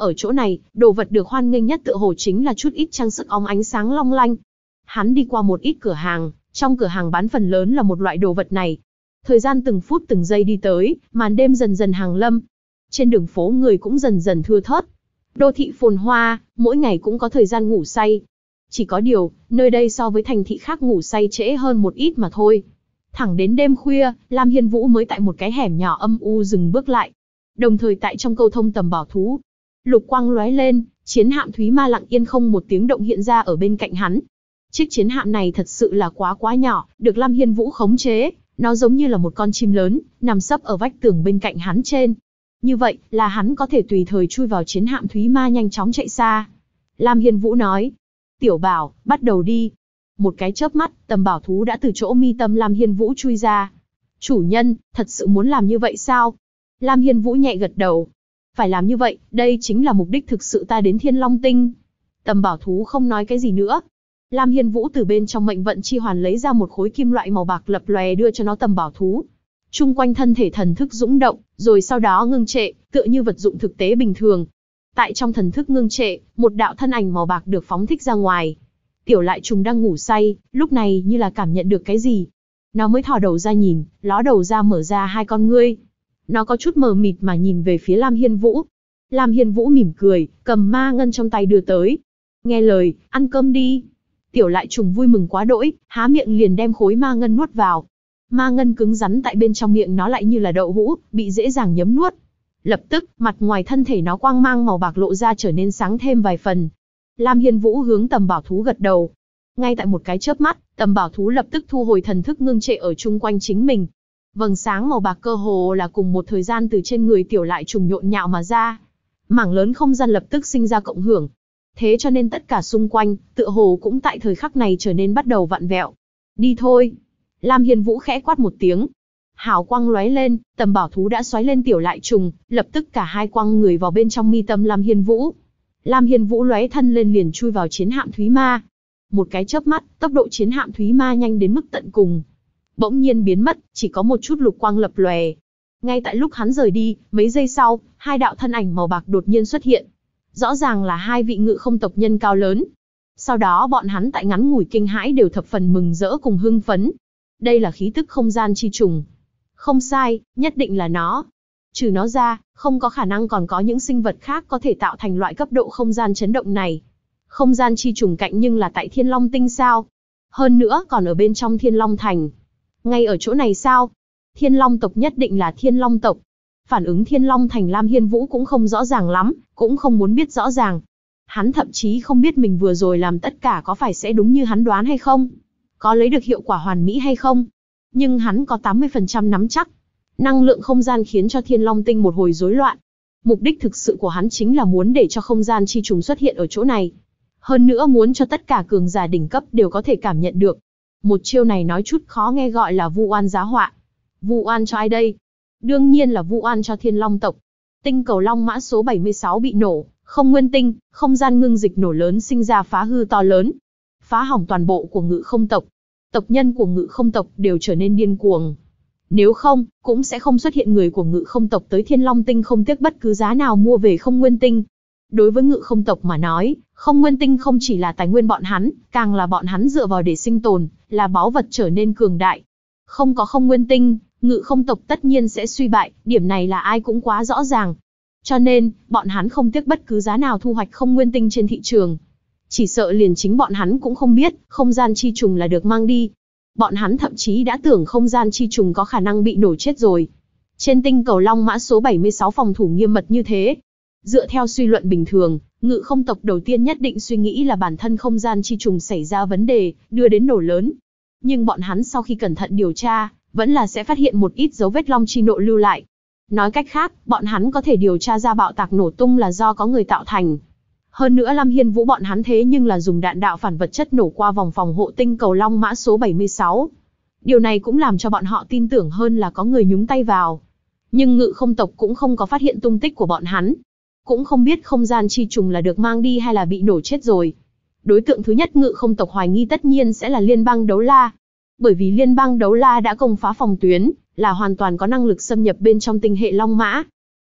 Speaker 1: Ở chỗ này, đồ vật được hoan nghênh nhất tựa hồ chính là chút ít trang sức óng ánh sáng long lanh. Hắn đi qua một ít cửa hàng, trong cửa hàng bán phần lớn là một loại đồ vật này. Thời gian từng phút từng giây đi tới, màn đêm dần dần hàng lâm. Trên đường phố người cũng dần dần thưa thớt. Đô thị phồn hoa, mỗi ngày cũng có thời gian ngủ say. Chỉ có điều, nơi đây so với thành thị khác ngủ say trễ hơn một ít mà thôi. Thẳng đến đêm khuya, Lam Hiên Vũ mới tại một cái hẻm nhỏ âm u dừng bước lại. Đồng thời tại trong câu thông tầm bảo thú, lục quang lóe lên, chiến hạm Thúy Ma lặng yên không một tiếng động hiện ra ở bên cạnh hắn. Chiếc chiến hạm này thật sự là quá nhỏ, được Lam Hiên Vũ khống chế, nó giống như là một con chim lớn, nằm sấp ở vách tường bên cạnh hắn trên. Như vậy, là hắn có thể tùy thời chui vào chiến hạm Thúy Ma nhanh chóng chạy xa. Lam Hiên Vũ nói, Tiểu Bảo, bắt đầu đi. Một cái chớp mắt, tầm bảo thú đã từ chỗ mi tâm Lam Hiên Vũ chui ra. Chủ nhân, thật sự muốn làm như vậy sao? Lam Hiên Vũ nhẹ gật đầu. Phải làm như vậy, đây chính là mục đích thực sự ta đến Thiên Long Tinh. Tầm bảo thú không nói cái gì nữa. Lam Hiên Vũ từ bên trong mệnh vận chi hoàn lấy ra một khối kim loại màu bạc lập lòe đưa cho nó tầm bảo thú. Trung quanh thân thể thần thức dũng động, rồi sau đó ngưng trệ, tựa như vật dụng thực tế bình thường. Tại trong thần thức ngưng trệ, một đạo thân ảnh màu bạc được phóng thích ra ngoài. Tiểu Lại Trùng đang ngủ say, lúc này như là cảm nhận được cái gì. Nó mới thò đầu ra nhìn, ló đầu ra mở ra hai con ngươi. Nó có chút mờ mịt mà nhìn về phía Lam Hiên Vũ. Lam Hiên Vũ mỉm cười, cầm ma ngân trong tay đưa tới. Nghe lời, ăn cơm đi. Tiểu Lại Trùng vui mừng quá đỗi, há miệng liền đem khối ma ngân nuốt vào. Ma ngân cứng rắn tại bên trong miệng nó lại như là đậu hũ, bị dễ dàng nhấm nuốt. Lập tức, mặt ngoài thân thể nó quang mang màu bạc lộ ra trở nên sáng thêm vài phần. Lam Hiên Vũ hướng tầm bảo thú gật đầu. Ngay tại một cái chớp mắt, tầm bảo thú lập tức thu hồi thần thức ngưng trệ ở chung quanh chính mình. Vầng sáng màu bạc cơ hồ là cùng một thời gian từ trên người Tiểu Lại Trùng nhộn nhạo mà ra. Mảng lớn không gian lập tức sinh ra cộng hưởng. Thế cho nên tất cả xung quanh, tựa hồ cũng tại thời khắc này trở nên bắt đầu vặn vẹo. Đi thôi. Lam Hiên Vũ khẽ quát một tiếng. Hào quang lóe lên, tầm bảo thú đã xoáy lên Tiểu Lại Trùng, lập tức cả hai quăng người vào bên trong mi tâm Lam Hiên Vũ. Lam Hiên Vũ lóe thân lên liền chui vào chiến hạm Thúy Ma. Một cái chớp mắt, tốc độ chiến hạm Thúy Ma nhanh đến mức tận cùng. Bỗng nhiên biến mất, chỉ có một chút lục quang lập lòe. Ngay tại lúc hắn rời đi, mấy giây sau, hai đạo thân ảnh màu bạc đột nhiên xuất hiện. Rõ ràng là hai vị ngự không tộc nhân cao lớn. Sau đó bọn hắn tại ngắn ngủi kinh hãi đều thập phần mừng rỡ cùng hưng phấn. Đây là khí tức không gian chi trùng. Không sai, nhất định là nó. Trừ nó ra, không có khả năng còn có những sinh vật khác có thể tạo thành loại cấp độ không gian chấn động này. Không gian chi trùng cạnh nhưng là tại Thiên Long Tinh sao? Hơn nữa còn ở bên trong Thiên Long Thành. Ngay ở chỗ này sao? Thiên Long tộc nhất định là Thiên Long tộc. Phản ứng Thiên Long Thành Lam Hiên Vũ cũng không rõ ràng lắm, cũng không muốn biết rõ ràng. Hắn thậm chí không biết mình vừa rồi làm tất cả có phải sẽ đúng như hắn đoán hay không. Có lấy được hiệu quả hoàn mỹ hay không. Nhưng hắn có 80% nắm chắc. Năng lượng không gian khiến cho Thiên Long Tinh một hồi rối loạn. Mục đích thực sự của hắn chính là muốn để cho không gian chi trùng xuất hiện ở chỗ này. Hơn nữa muốn cho tất cả cường giả đỉnh cấp đều có thể cảm nhận được. Một chiêu này nói chút khó nghe gọi là vu oan giá họa. Vu oan cho ai đây? Đương nhiên là vu oan cho Thiên Long tộc. Tinh cầu Long Mã số 76 bị nổ, không nguyên tinh, không gian ngưng dịch nổ lớn sinh ra phá hư to lớn. Phá hỏng toàn bộ của ngự không tộc. Tộc nhân của ngự không tộc đều trở nên điên cuồng. Nếu không, cũng sẽ không xuất hiện người của ngự không tộc tới Thiên Long Tinh không tiếc bất cứ giá nào mua về không nguyên tinh. Đối với ngự không tộc mà nói, không nguyên tinh không chỉ là tài nguyên bọn hắn, càng là bọn hắn dựa vào để sinh tồn, là báu vật trở nên cường đại. Không có không nguyên tinh, ngự không tộc tất nhiên sẽ suy bại, điểm này là ai cũng quá rõ ràng. Cho nên, bọn hắn không tiếc bất cứ giá nào thu hoạch không nguyên tinh trên thị trường. Chỉ sợ liền chính bọn hắn cũng không biết, không gian chi trùng là được mang đi. Bọn hắn thậm chí đã tưởng không gian chi trùng có khả năng bị nổ chết rồi. Trên tinh cầu Long Mã số 76 phòng thủ nghiêm mật như thế. Dựa theo suy luận bình thường, ngự không tộc đầu tiên nhất định suy nghĩ là bản thân không gian chi trùng xảy ra vấn đề, đưa đến nổ lớn. Nhưng bọn hắn sau khi cẩn thận điều tra, vẫn là sẽ phát hiện một ít dấu vết long chi nộ lưu lại. Nói cách khác, bọn hắn có thể điều tra ra bạo tạc nổ tung là do có người tạo thành. Hơn nữa Lam Hiên Vũ bọn hắn thế nhưng là dùng đạn đạo phản vật chất nổ qua vòng phòng hộ tinh cầu Long Mã số 76. Điều này cũng làm cho bọn họ tin tưởng hơn là có người nhúng tay vào. Nhưng ngự không tộc cũng không có phát hiện tung tích của bọn hắn. Cũng không biết không gian chi trùng là được mang đi hay là bị nổ chết rồi. Đối tượng thứ nhất ngự không tộc hoài nghi tất nhiên sẽ là Liên bang Đấu La. Bởi vì Liên bang Đấu La đã công phá phòng tuyến, là hoàn toàn có năng lực xâm nhập bên trong tinh hệ Long Mã.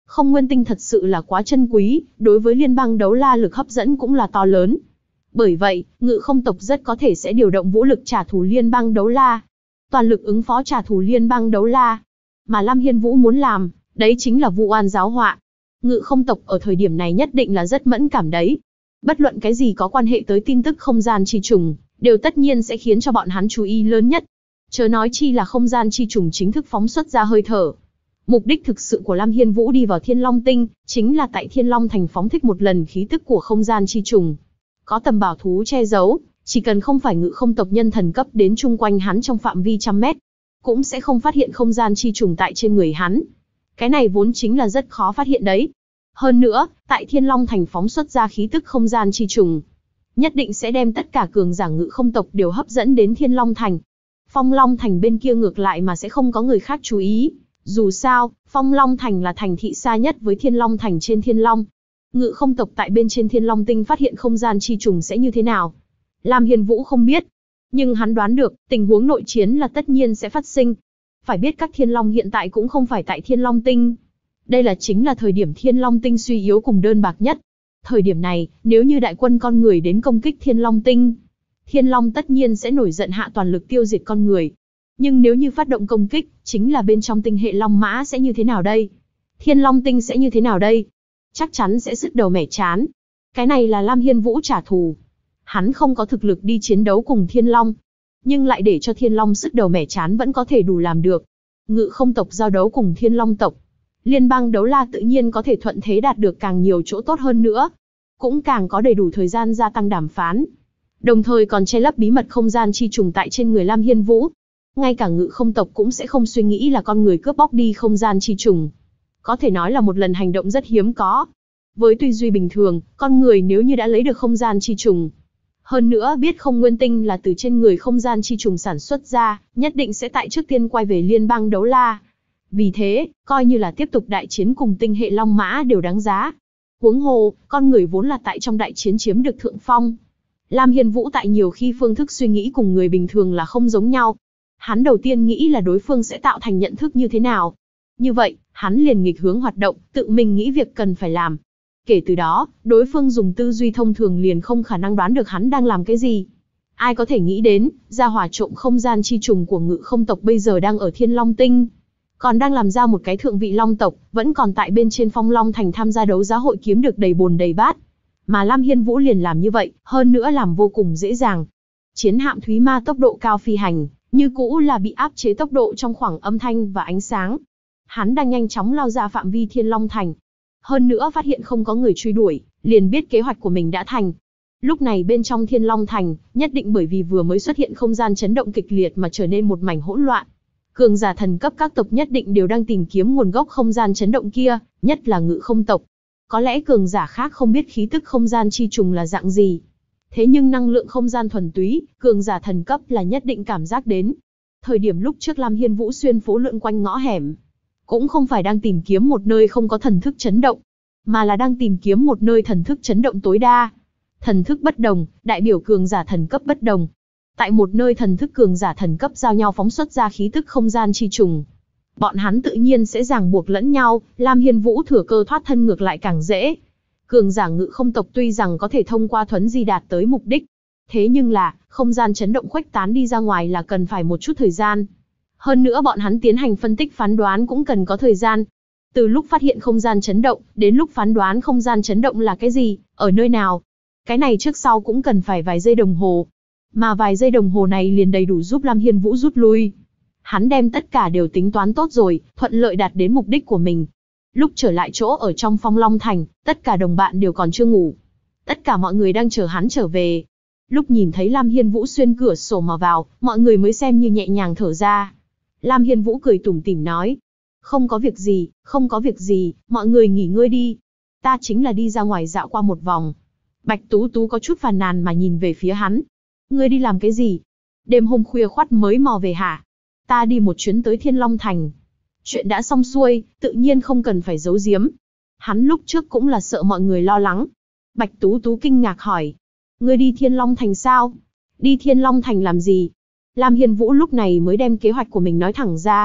Speaker 1: Không nguyên tinh thật sự là quá chân quý, đối với liên bang đấu la lực hấp dẫn cũng là to lớn. Bởi vậy, Ngự Không tộc rất có thể sẽ điều động vũ lực trả thù liên bang đấu la. Toàn lực ứng phó trả thù liên bang đấu la. Mà Lam Hiên Vũ muốn làm, đấy chính là vụ oan giáo họa. Ngự Không tộc ở thời điểm này nhất định là rất mẫn cảm đấy. Bất luận cái gì có quan hệ tới tin tức không gian chi trùng, đều tất nhiên sẽ khiến cho bọn hắn chú ý lớn nhất. Chớ nói chi là không gian chi trùng chính thức phóng xuất ra hơi thở. Mục đích thực sự của Lam Hiên Vũ đi vào Thiên Long Tinh, chính là tại Thiên Long Thành phóng thích một lần khí tức của không gian chi trùng. Có tầm bảo thú che giấu, chỉ cần không phải Ngự Không tộc nhân thần cấp đến chung quanh hắn trong phạm vi trăm mét, cũng sẽ không phát hiện không gian chi trùng tại trên người hắn. Cái này vốn chính là rất khó phát hiện đấy. Hơn nữa, tại Thiên Long Thành phóng xuất ra khí tức không gian chi trùng, nhất định sẽ đem tất cả cường giả Ngự Không tộc đều hấp dẫn đến Thiên Long Thành. Phong Long Thành bên kia ngược lại mà sẽ không có người khác chú ý. Dù sao, Phong Long Thành là thành thị xa nhất với Thiên Long Thành trên Thiên Long. Ngự Không tộc tại bên trên Thiên Long Tinh phát hiện không gian chi trùng sẽ như thế nào? Lam Hiên Vũ không biết. Nhưng hắn đoán được, tình huống nội chiến là tất nhiên sẽ phát sinh. Phải biết các Thiên Long hiện tại cũng không phải tại Thiên Long Tinh. Đây chính là thời điểm Thiên Long Tinh suy yếu cùng đơn bạc nhất. Thời điểm này, nếu như đại quân con người đến công kích Thiên Long Tinh, Thiên Long tất nhiên sẽ nổi giận hạ toàn lực tiêu diệt con người. Nhưng nếu như phát động công kích, chính là bên trong tinh hệ Long Mã sẽ như thế nào đây? Thiên Long Tinh sẽ như thế nào đây? Chắc chắn sẽ sứt đầu mẻ trán. Cái này là Lam Hiên Vũ trả thù. Hắn không có thực lực đi chiến đấu cùng Thiên Long, nhưng lại để cho Thiên Long sứt đầu mẻ trán vẫn có thể đủ làm được. Ngự Không tộc giao đấu cùng Thiên Long tộc, liên bang đấu la tự nhiên có thể thuận thế đạt được càng nhiều chỗ tốt hơn nữa, cũng càng có đầy đủ thời gian gia tăng đàm phán. Đồng thời còn che lấp bí mật không gian chi trùng tại trên người Lam Hiên Vũ. Ngay cả Ngự Không tộc cũng sẽ không suy nghĩ là con người cướp bóc đi không gian chi trùng. Có thể nói là một lần hành động rất hiếm có. Với tư duy bình thường, con người nếu như đã lấy được không gian chi trùng, hơn nữa biết không nguyên tinh là từ trên người không gian chi trùng sản xuất ra, nhất định sẽ tại trước tiên quay về liên bang đấu la. Vì thế, coi như là tiếp tục đại chiến cùng tinh hệ Long Mã đều đáng giá. Huống hồ, con người vốn là tại trong đại chiến chiếm được thượng phong. Lam Hiên Vũ tại nhiều khi phương thức suy nghĩ cùng người bình thường là không giống nhau. Hắn đầu tiên nghĩ là đối phương sẽ tạo thành nhận thức như thế nào. Như vậy, hắn liền nghịch hướng hoạt động, tự mình nghĩ việc cần phải làm. Kể từ đó, đối phương dùng tư duy thông thường liền không khả năng đoán được hắn đang làm cái gì. Ai có thể nghĩ đến, gia hỏa trộm không gian chi trùng của Ngự Không tộc bây giờ đang ở Thiên Long Tinh. Còn đang làm ra một cái thượng vị Long tộc, vẫn còn tại bên trên Phong Long Thành tham gia đấu giá hội kiếm được đầy bồn đầy bát. Mà Lam Hiên Vũ liền làm như vậy, hơn nữa làm vô cùng dễ dàng. Chiến hạm Thúy Ma tốc độ cao phi hành, như cũ là bị áp chế tốc độ trong khoảng âm thanh và ánh sáng. Hắn đang nhanh chóng lao ra phạm vi Thiên Long Thành. Hơn nữa phát hiện không có người truy đuổi, liền biết kế hoạch của mình đã thành. Lúc này bên trong Thiên Long Thành, nhất định bởi vì vừa mới xuất hiện không gian chấn động kịch liệt mà trở nên một mảnh hỗn loạn. Cường giả thần cấp các tộc nhất định đều đang tìm kiếm nguồn gốc không gian chấn động kia, nhất là Ngự Không tộc. Có lẽ cường giả khác không biết khí tức không gian chi trùng là dạng gì. Thế nhưng năng lượng không gian thuần túy, cường giả thần cấp là nhất định cảm giác đến. Thời điểm lúc trước Lam Hiên Vũ xuyên phố lượn quanh ngõ hẻm, cũng không phải đang tìm kiếm một nơi không có thần thức chấn động, mà là đang tìm kiếm một nơi thần thức chấn động tối đa. Thần thức bất đồng, đại biểu cường giả thần cấp bất đồng. Tại một nơi thần thức cường giả thần cấp giao nhau phóng xuất ra khí tức không gian chi trùng, bọn hắn tự nhiên sẽ ràng buộc lẫn nhau, Lam Hiên Vũ thừa cơ thoát thân ngược lại càng dễ. Cường giả Ngự Không tộc tuy rằng có thể thông qua thuấn di đạt tới mục đích, thế nhưng là, không gian chấn động khuếch tán đi ra ngoài là cần phải một chút thời gian. Hơn nữa bọn hắn tiến hành phân tích phán đoán cũng cần có thời gian. Từ lúc phát hiện không gian chấn động, đến lúc phán đoán không gian chấn động là cái gì, ở nơi nào. Cái này trước sau cũng cần phải vài giây đồng hồ. Mà vài giây đồng hồ này liền đầy đủ giúp Lam Hiên Vũ rút lui. Hắn đem tất cả đều tính toán tốt rồi, thuận lợi đạt đến mục đích của mình. Lúc trở lại chỗ ở trong Phong Long Thành, tất cả đồng bạn đều còn chưa ngủ. Tất cả mọi người đang chờ hắn trở về. Lúc nhìn thấy Lam Hiên Vũ xuyên cửa sổ mà vào, mọi người mới xem như nhẹ nhàng thở ra. Lam Hiên Vũ cười tủm tỉm nói. Không có việc gì, không có việc gì, mọi người nghỉ ngơi đi. Ta chính là đi ra ngoài dạo qua một vòng. Bạch Tú Tú có chút phàn nàn mà nhìn về phía hắn. Ngươi đi làm cái gì? Đêm hôm khuya khoắt mới mò về hả? Ta đi một chuyến tới Thiên Long Thành. Chuyện đã xong xuôi, tự nhiên không cần phải giấu giếm. Hắn lúc trước cũng là sợ mọi người lo lắng. Bạch Tú Tú kinh ngạc hỏi. Ngươi đi Thiên Long Thành sao? Đi Thiên Long Thành làm gì? Lam Hiên Vũ lúc này mới đem kế hoạch của mình nói thẳng ra.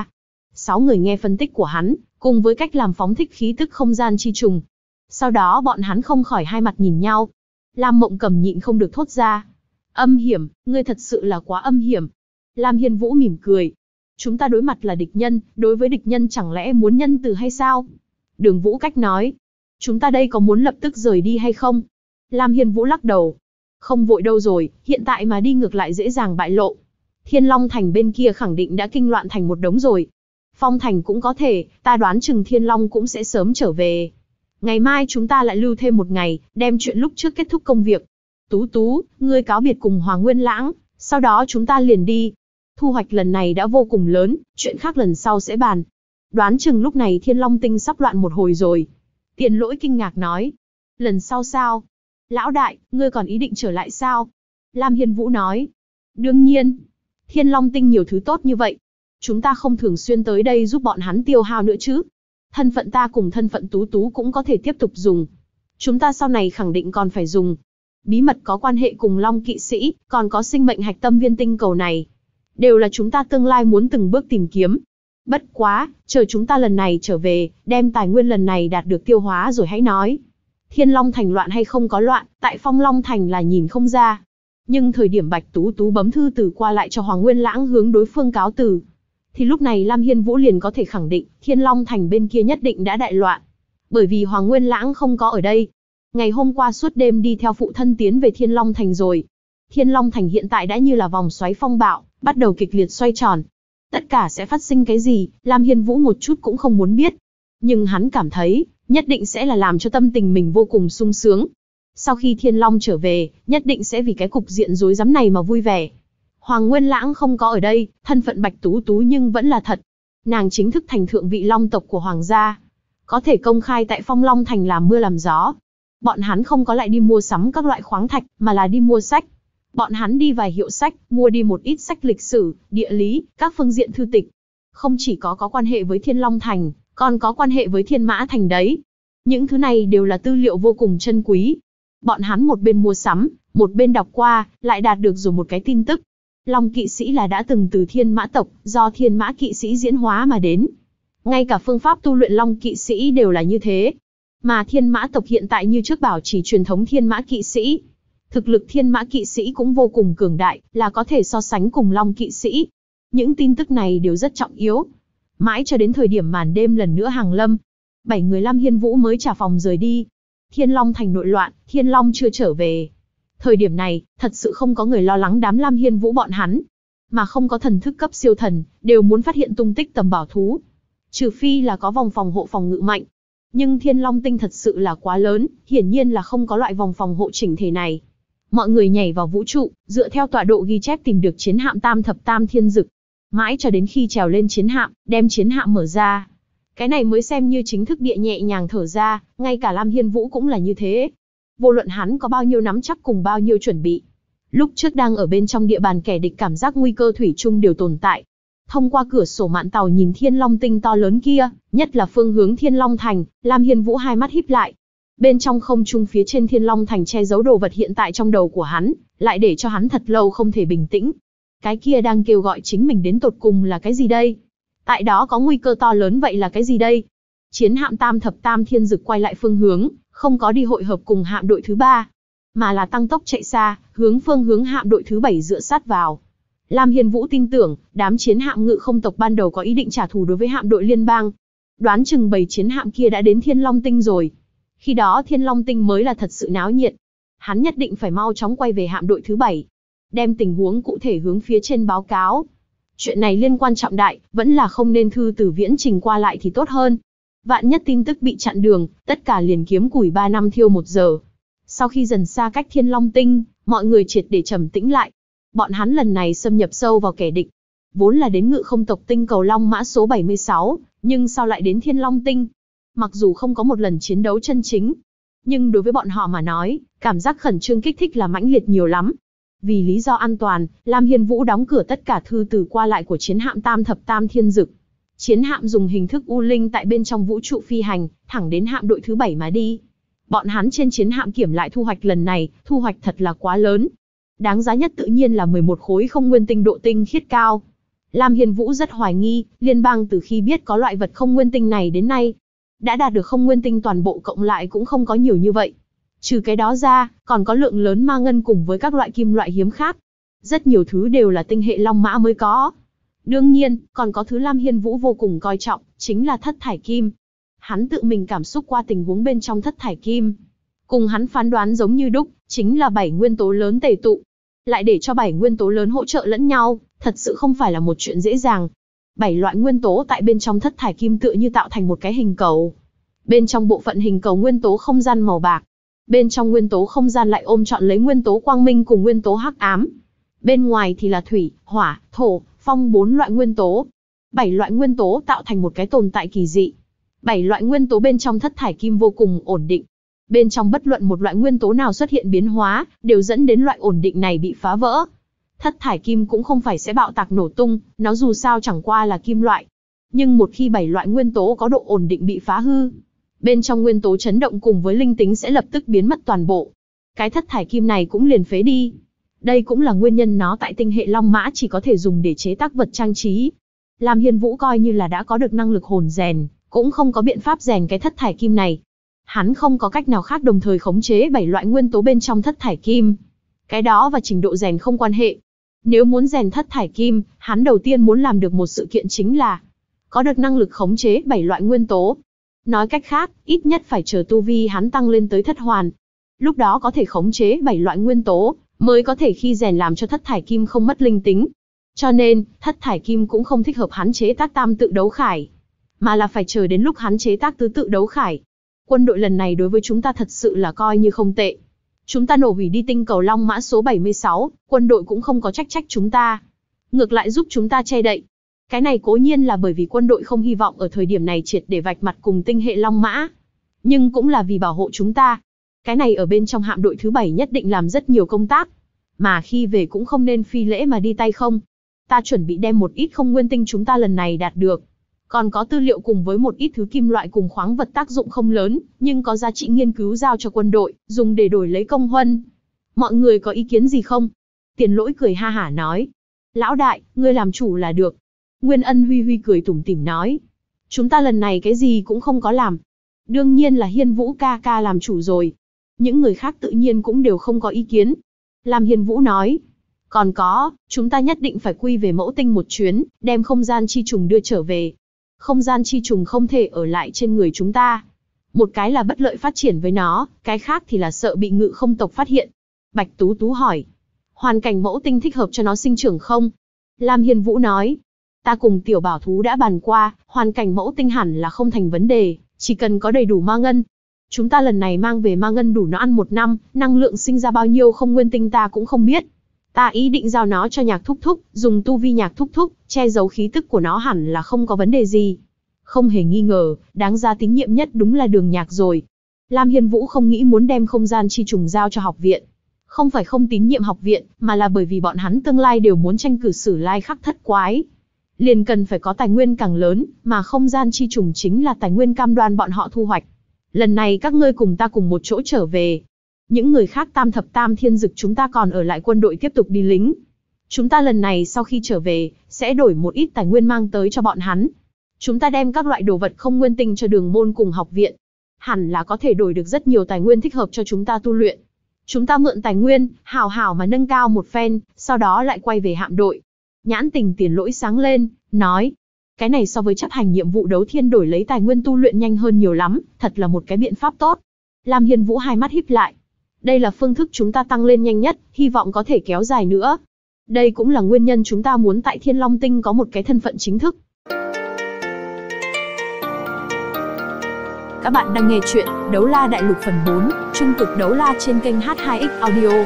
Speaker 1: 6 người nghe phân tích của hắn, cùng với cách làm phóng thích khí tức không gian chi trùng. Sau đó bọn hắn không khỏi hai mặt nhìn nhau. Lam Mộng Cầm nhịn không được thốt ra. Âm hiểm, ngươi thật sự là quá âm hiểm. Lam Hiên Vũ mỉm cười. Chúng ta đối mặt là địch nhân, đối với địch nhân chẳng lẽ muốn nhân từ hay sao? Đường Vũ Cách nói. Chúng ta đây có muốn lập tức rời đi hay không? Lam Hiên Vũ lắc đầu. Không vội đâu rồi, hiện tại mà đi ngược lại dễ dàng bại lộ. Thiên Long Thành bên kia khẳng định đã kinh loạn thành một đống rồi. Phong Thành cũng có thể, ta đoán chừng Thiên Long cũng sẽ sớm trở về. Ngày mai chúng ta lại lưu thêm một ngày, đem chuyện lúc trước kết thúc công việc. Tú Tú, ngươi cáo biệt cùng Hoàng Nguyên Lãng, sau đó chúng ta liền đi. Thu hoạch lần này đã vô cùng lớn, chuyện khác lần sau sẽ bàn. Đoán chừng lúc này Thiên Long Tinh sắp loạn một hồi rồi. Tiền Lỗi kinh ngạc nói. Lần sau sao? Lão đại, ngươi còn ý định trở lại sao? Lam Hiên Vũ nói. Đương nhiên. Thiên Long Tinh nhiều thứ tốt như vậy. Chúng ta không thường xuyên tới đây giúp bọn hắn tiêu hao nữa chứ. Thân phận ta cùng thân phận Tú Tú cũng có thể tiếp tục dùng. Chúng ta sau này khẳng định còn phải dùng. Bí mật có quan hệ cùng Long Kỵ Sĩ, còn có sinh mệnh hạch tâm viên tinh cầu này. Đều là chúng ta tương lai muốn từng bước tìm kiếm. Bất quá, chờ chúng ta lần này trở về, đem tài nguyên lần này đạt được tiêu hóa rồi hãy nói. Thiên Long Thành loạn hay không có loạn, tại Phong Long Thành là nhìn không ra. Nhưng thời điểm Bạch Tú Tú bấm thư từ qua lại cho Hoàng Nguyên Lãng hướng đối phương cáo từ, thì lúc này Lam Hiên Vũ liền có thể khẳng định, Thiên Long Thành bên kia nhất định đã đại loạn. Bởi vì Hoàng Nguyên Lãng không có ở đây. Ngày hôm qua suốt đêm đi theo phụ thân tiến về Thiên Long Thành rồi. Thiên Long Thành hiện tại đã như là vòng xoáy phong bạo, bắt đầu kịch liệt xoay tròn. Tất cả sẽ phát sinh cái gì, Lam Hiên Vũ một chút cũng không muốn biết. Nhưng hắn cảm thấy, nhất định sẽ là làm cho tâm tình mình vô cùng sung sướng. Sau khi Thiên Long trở về, nhất định sẽ vì cái cục diện rối rắm này mà vui vẻ. Hoàng Nguyên Lãng không có ở đây, thân phận Bạch Tú Tú nhưng vẫn là thật. Nàng chính thức thành thượng vị Long tộc của Hoàng gia. Có thể công khai tại Phong Long Thành làm mưa làm gió. Bọn hắn không có lại đi mua sắm các loại khoáng thạch, mà là đi mua sách. Bọn hắn đi vài hiệu sách, mua đi một ít sách lịch sử, địa lý, các phương diện thư tịch. Không chỉ có quan hệ với Thiên Long Thành, còn có quan hệ với Thiên Mã Thành đấy. Những thứ này đều là tư liệu vô cùng chân quý. Bọn hắn một bên mua sắm, một bên đọc qua, lại đạt được rồi một cái tin tức. Long Kỵ Sĩ là đã từng từ Thiên Mã tộc, do Thiên Mã Kỵ Sĩ diễn hóa mà đến. Ngay cả phương pháp tu luyện Long Kỵ Sĩ đều là như thế. Mà Thiên Mã tộc hiện tại như trước bảo trì truyền thống Thiên Mã Kỵ Sĩ. Thực lực Thiên Mã Kỵ Sĩ cũng vô cùng cường đại, là có thể so sánh cùng Long Kỵ Sĩ. Những tin tức này đều rất trọng yếu. Mãi cho đến thời điểm màn đêm lần nữa hàng lâm, 7 người Lam Hiên Vũ mới trả phòng rời đi. Thiên Long Thành nội loạn, Thiên Long chưa trở về. Thời điểm này, thật sự không có người lo lắng đám Lam Hiên Vũ bọn hắn. Mà không có thần thức cấp siêu thần, đều muốn phát hiện tung tích tầm bảo thú. Trừ phi là có vòng phòng hộ phòng ngự mạnh. Nhưng Thiên Long Tinh thật sự là quá lớn, hiển nhiên là không có loại vòng phòng hộ chỉnh thể này. Mọi người nhảy vào vũ trụ, dựa theo tọa độ ghi chép tìm được chiến hạm Tam Thập Tam Thiên Dực. Mãi cho đến khi trèo lên chiến hạm, đem chiến hạm mở ra. Cái này mới xem như chính thức địa nhẹ nhàng thở ra, ngay cả Lam Hiên Vũ cũng là như thế. Vô luận hắn có bao nhiêu nắm chắc cùng bao nhiêu chuẩn bị. Lúc trước đang ở bên trong địa bàn kẻ địch cảm giác nguy cơ thủy chung đều tồn tại. Thông qua cửa sổ mạn tàu nhìn Thiên Long Tinh to lớn kia, nhất là phương hướng Thiên Long Thành, Lam Hiên Vũ hai mắt híp lại. Bên trong không trung phía trên Thiên Long Thành che giấu đồ vật hiện tại trong đầu của hắn, lại để cho hắn thật lâu không thể bình tĩnh. Cái kia đang kêu gọi chính mình đến tột cùng là cái gì đây? Tại đó có nguy cơ to lớn vậy là cái gì đây? Chiến hạm Tam Thập Tam Thiên Dực quay lại phương hướng, không có đi hội hợp cùng hạm đội thứ 3, mà là tăng tốc chạy xa, hướng phương hướng hạm đội thứ 7 dựa sát vào. Lam Hiên Vũ tin tưởng, đám chiến hạm ngự không tộc ban đầu có ý định trả thù đối với hạm đội liên bang. Đoán chừng bầy chiến hạm kia đã đến Thiên Long Tinh rồi. Khi đó Thiên Long Tinh mới là thật sự náo nhiệt. Hắn nhất định phải mau chóng quay về hạm đội thứ 7. Đem tình huống cụ thể hướng phía trên báo cáo. Chuyện này liên quan trọng đại, vẫn là không nên thư từ viễn trình qua lại thì tốt hơn. Vạn nhất tin tức bị chặn đường, tất cả liền kiếm củi 3 năm thiêu 1 giờ. Sau khi dần xa cách Thiên Long Tinh, mọi người triệt để trầm tĩnh lại. Bọn hắn lần này xâm nhập sâu vào kẻ địch. Vốn là đến ngự không tộc tinh cầu Long Mã số 76, nhưng sao lại đến Thiên Long Tinh? Mặc dù không có một lần chiến đấu chân chính, nhưng đối với bọn họ mà nói, cảm giác khẩn trương kích thích là mãnh liệt nhiều lắm. Vì lý do an toàn, Lam Hiên Vũ đóng cửa tất cả thư từ qua lại của chiến hạm Tam Thập Tam Thiên Dực. Chiến hạm dùng hình thức U Linh tại bên trong vũ trụ phi hành, thẳng đến hạm đội thứ 7 mà đi. Bọn hắn trên chiến hạm kiểm lại thu hoạch lần này, thu hoạch thật là quá lớn. Đáng giá nhất tự nhiên là 11 khối không nguyên tinh độ tinh khiết cao. Lam Hiên Vũ rất hoài nghi, liên bang từ khi biết có loại vật không nguyên tinh này đến nay, đã đạt được không nguyên tinh toàn bộ cộng lại cũng không có nhiều như vậy. Trừ cái đó ra, còn có lượng lớn ma ngân cùng với các loại kim loại hiếm khác. Rất nhiều thứ đều là tinh hệ Long Mã mới có. Đương nhiên, còn có thứ Lam Hiên Vũ vô cùng coi trọng, chính là thất thải kim. Hắn tự mình cảm xúc qua tình huống bên trong thất thải kim. Cùng hắn phán đoán giống như đúc, chính là 7 nguyên tố lớn tề tụ. Lại để cho 7 nguyên tố lớn hỗ trợ lẫn nhau, thật sự không phải là một chuyện dễ dàng. 7 loại nguyên tố tại bên trong thất thải kim tựa như tạo thành một cái hình cầu. Bên trong bộ phận hình cầu nguyên tố không gian màu bạc. Bên trong nguyên tố không gian lại ôm trọn lấy nguyên tố quang minh cùng nguyên tố hắc ám. Bên ngoài thì là thủy, hỏa, thổ, phong 4 loại nguyên tố. 7 loại nguyên tố tạo thành một cái tồn tại kỳ dị. 7 loại nguyên tố bên trong thất thải kim vô cùng ổn định. Bên trong bất luận một loại nguyên tố nào xuất hiện biến hóa, đều dẫn đến loại ổn định này bị phá vỡ. Thất thải kim cũng không phải sẽ bạo tạc nổ tung, nó dù sao chẳng qua là kim loại. Nhưng một khi 7 loại nguyên tố có độ ổn định bị phá hư, bên trong nguyên tố chấn động cùng với linh tính sẽ lập tức biến mất toàn bộ. Cái thất thải kim này cũng liền phế đi. Đây cũng là nguyên nhân nó tại tinh hệ Long Mã chỉ có thể dùng để chế tác vật trang trí. Lam Hiên Vũ coi như là đã có được năng lực hồn rèn, cũng không có biện pháp rèn cái thất thải kim này. Hắn không có cách nào khác đồng thời khống chế 7 loại nguyên tố bên trong thất thải kim. Cái đó và trình độ rèn không quan hệ. Nếu muốn rèn thất thải kim, hắn đầu tiên muốn làm được một sự kiện chính là có được năng lực khống chế 7 loại nguyên tố. Nói cách khác, ít nhất phải chờ tu vi hắn tăng lên tới thất hoàn. Lúc đó có thể khống chế 7 loại nguyên tố, mới có thể khi rèn làm cho thất thải kim không mất linh tính. Cho nên, thất thải kim cũng không thích hợp hắn chế tác tam tự đấu khải, mà là phải chờ đến lúc hắn chế tác tứ tự đấu khải. Quân đội lần này đối với chúng ta thật sự là coi như không tệ. Chúng ta nổ hủy đi tinh cầu Long Mã số 76, quân đội cũng không có trách chúng ta. Ngược lại giúp chúng ta che đậy. Cái này cố nhiên là bởi vì quân đội không hy vọng ở thời điểm này triệt để vạch mặt cùng tinh hệ Long Mã. Nhưng cũng là vì bảo hộ chúng ta. Cái này ở bên trong hạm đội thứ 7 nhất định làm rất nhiều công tác. Mà khi về cũng không nên phi lễ mà đi tay không. Ta chuẩn bị đem một ít không nguyên tinh chúng ta lần này đạt được. Còn có tư liệu cùng với một ít thứ kim loại cùng khoáng vật tác dụng không lớn, nhưng có giá trị nghiên cứu giao cho quân đội, dùng để đổi lấy công huân. Mọi người có ý kiến gì không? Tiền Lỗi cười ha hả nói. Lão đại, ngươi làm chủ là được. Nguyên Ân Huy Huy cười tủm tỉm nói. Chúng ta lần này cái gì cũng không có làm. Đương nhiên là Hiên Vũ ca ca làm chủ rồi. Những người khác tự nhiên cũng đều không có ý kiến. Lam Hiên Vũ nói. Còn có, chúng ta nhất định phải quy về mẫu tinh một chuyến, đem không gian chi trùng đưa trở về. Không gian chi trùng không thể ở lại trên người chúng ta. Một cái là bất lợi phát triển với nó, cái khác thì là sợ bị Ngự Không tộc phát hiện. Bạch Tú Tú hỏi. Hoàn cảnh mẫu tinh thích hợp cho nó sinh trưởng không? Lam Hiên Vũ nói. Ta cùng tiểu bảo thú đã bàn qua, hoàn cảnh mẫu tinh hẳn là không thành vấn đề, chỉ cần có đầy đủ ma ngân. Chúng ta lần này mang về ma ngân đủ nó ăn 1 năm, năng lượng sinh ra bao nhiêu không nguyên tinh ta cũng không biết. Ta ý định giao nó cho Nhạc Thúc Thúc, dùng tu vi Nhạc Thúc Thúc, che giấu khí tức của nó hẳn là không có vấn đề gì. Không hề nghi ngờ, đáng ra tín nhiệm nhất đúng là Đường Nhạc rồi. Lam Hiên Vũ không nghĩ muốn đem không gian chi trùng giao cho học viện. Không phải không tín nhiệm học viện, mà là bởi vì bọn hắn tương lai đều muốn tranh cử Sử Lai Khắc Thất Quái. Liền cần phải có tài nguyên càng lớn, mà không gian chi trùng chính là tài nguyên cam đoan bọn họ thu hoạch. Lần này các ngươi cùng ta cùng một chỗ trở về. Những người khác Tam Thập Tam Thiên Dực chúng ta còn ở lại quân đội tiếp tục đi lính. Chúng ta lần này sau khi trở về, sẽ đổi một ít tài nguyên mang tới cho bọn hắn. Chúng ta đem các loại đồ vật không nguyên tinh cho Đường môn cùng học viện. Hẳn là có thể đổi được rất nhiều tài nguyên thích hợp cho chúng ta tu luyện. Chúng ta mượn tài nguyên, hào hào mà nâng cao một phen, sau đó lại quay về hạm đội. Nhãn tình Tiền Lỗi sáng lên, nói. Cái này so với chấp hành nhiệm vụ đấu thiên đổi lấy tài nguyên tu luyện nhanh hơn nhiều lắm, thật là một cái biện pháp tốt. Lam Hiên Vũ hai mắt híp lại. Đây là phương thức chúng ta tăng lên nhanh nhất, hy vọng có thể kéo dài nữa. Đây cũng là nguyên nhân chúng ta muốn tại Thiên Long Tinh có một cái thân phận chính thức. Các bạn đang nghe chuyện Đấu La Đại Lục phần 4, Trung cực đấu la trên kênh H2X Audio.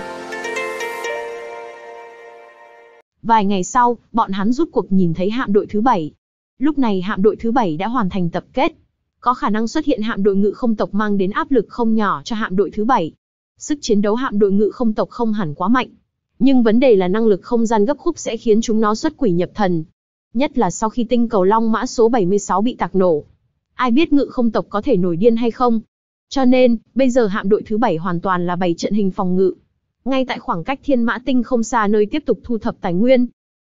Speaker 1: Vài ngày sau, bọn hắn rút cuộc nhìn thấy hạm đội thứ 7. Lúc này hạm đội thứ 7 đã hoàn thành tập kết. Có khả năng xuất hiện hạm đội Ngự Không tộc mang đến áp lực không nhỏ cho hạm đội thứ 7. Sức chiến đấu hạm đội Ngự Không tộc không hẳn quá mạnh. Nhưng vấn đề là năng lực không gian gấp khúc sẽ khiến chúng nó xuất quỷ nhập thần. Nhất là sau khi tinh cầu Long Mã số 76 bị tạc nổ. Ai biết Ngự Không tộc có thể nổi điên hay không? Cho nên, bây giờ hạm đội thứ 7 hoàn toàn là bày trận hình phòng ngự. Ngay tại khoảng cách Thiên Mã Tinh không xa nơi tiếp tục thu thập tài nguyên.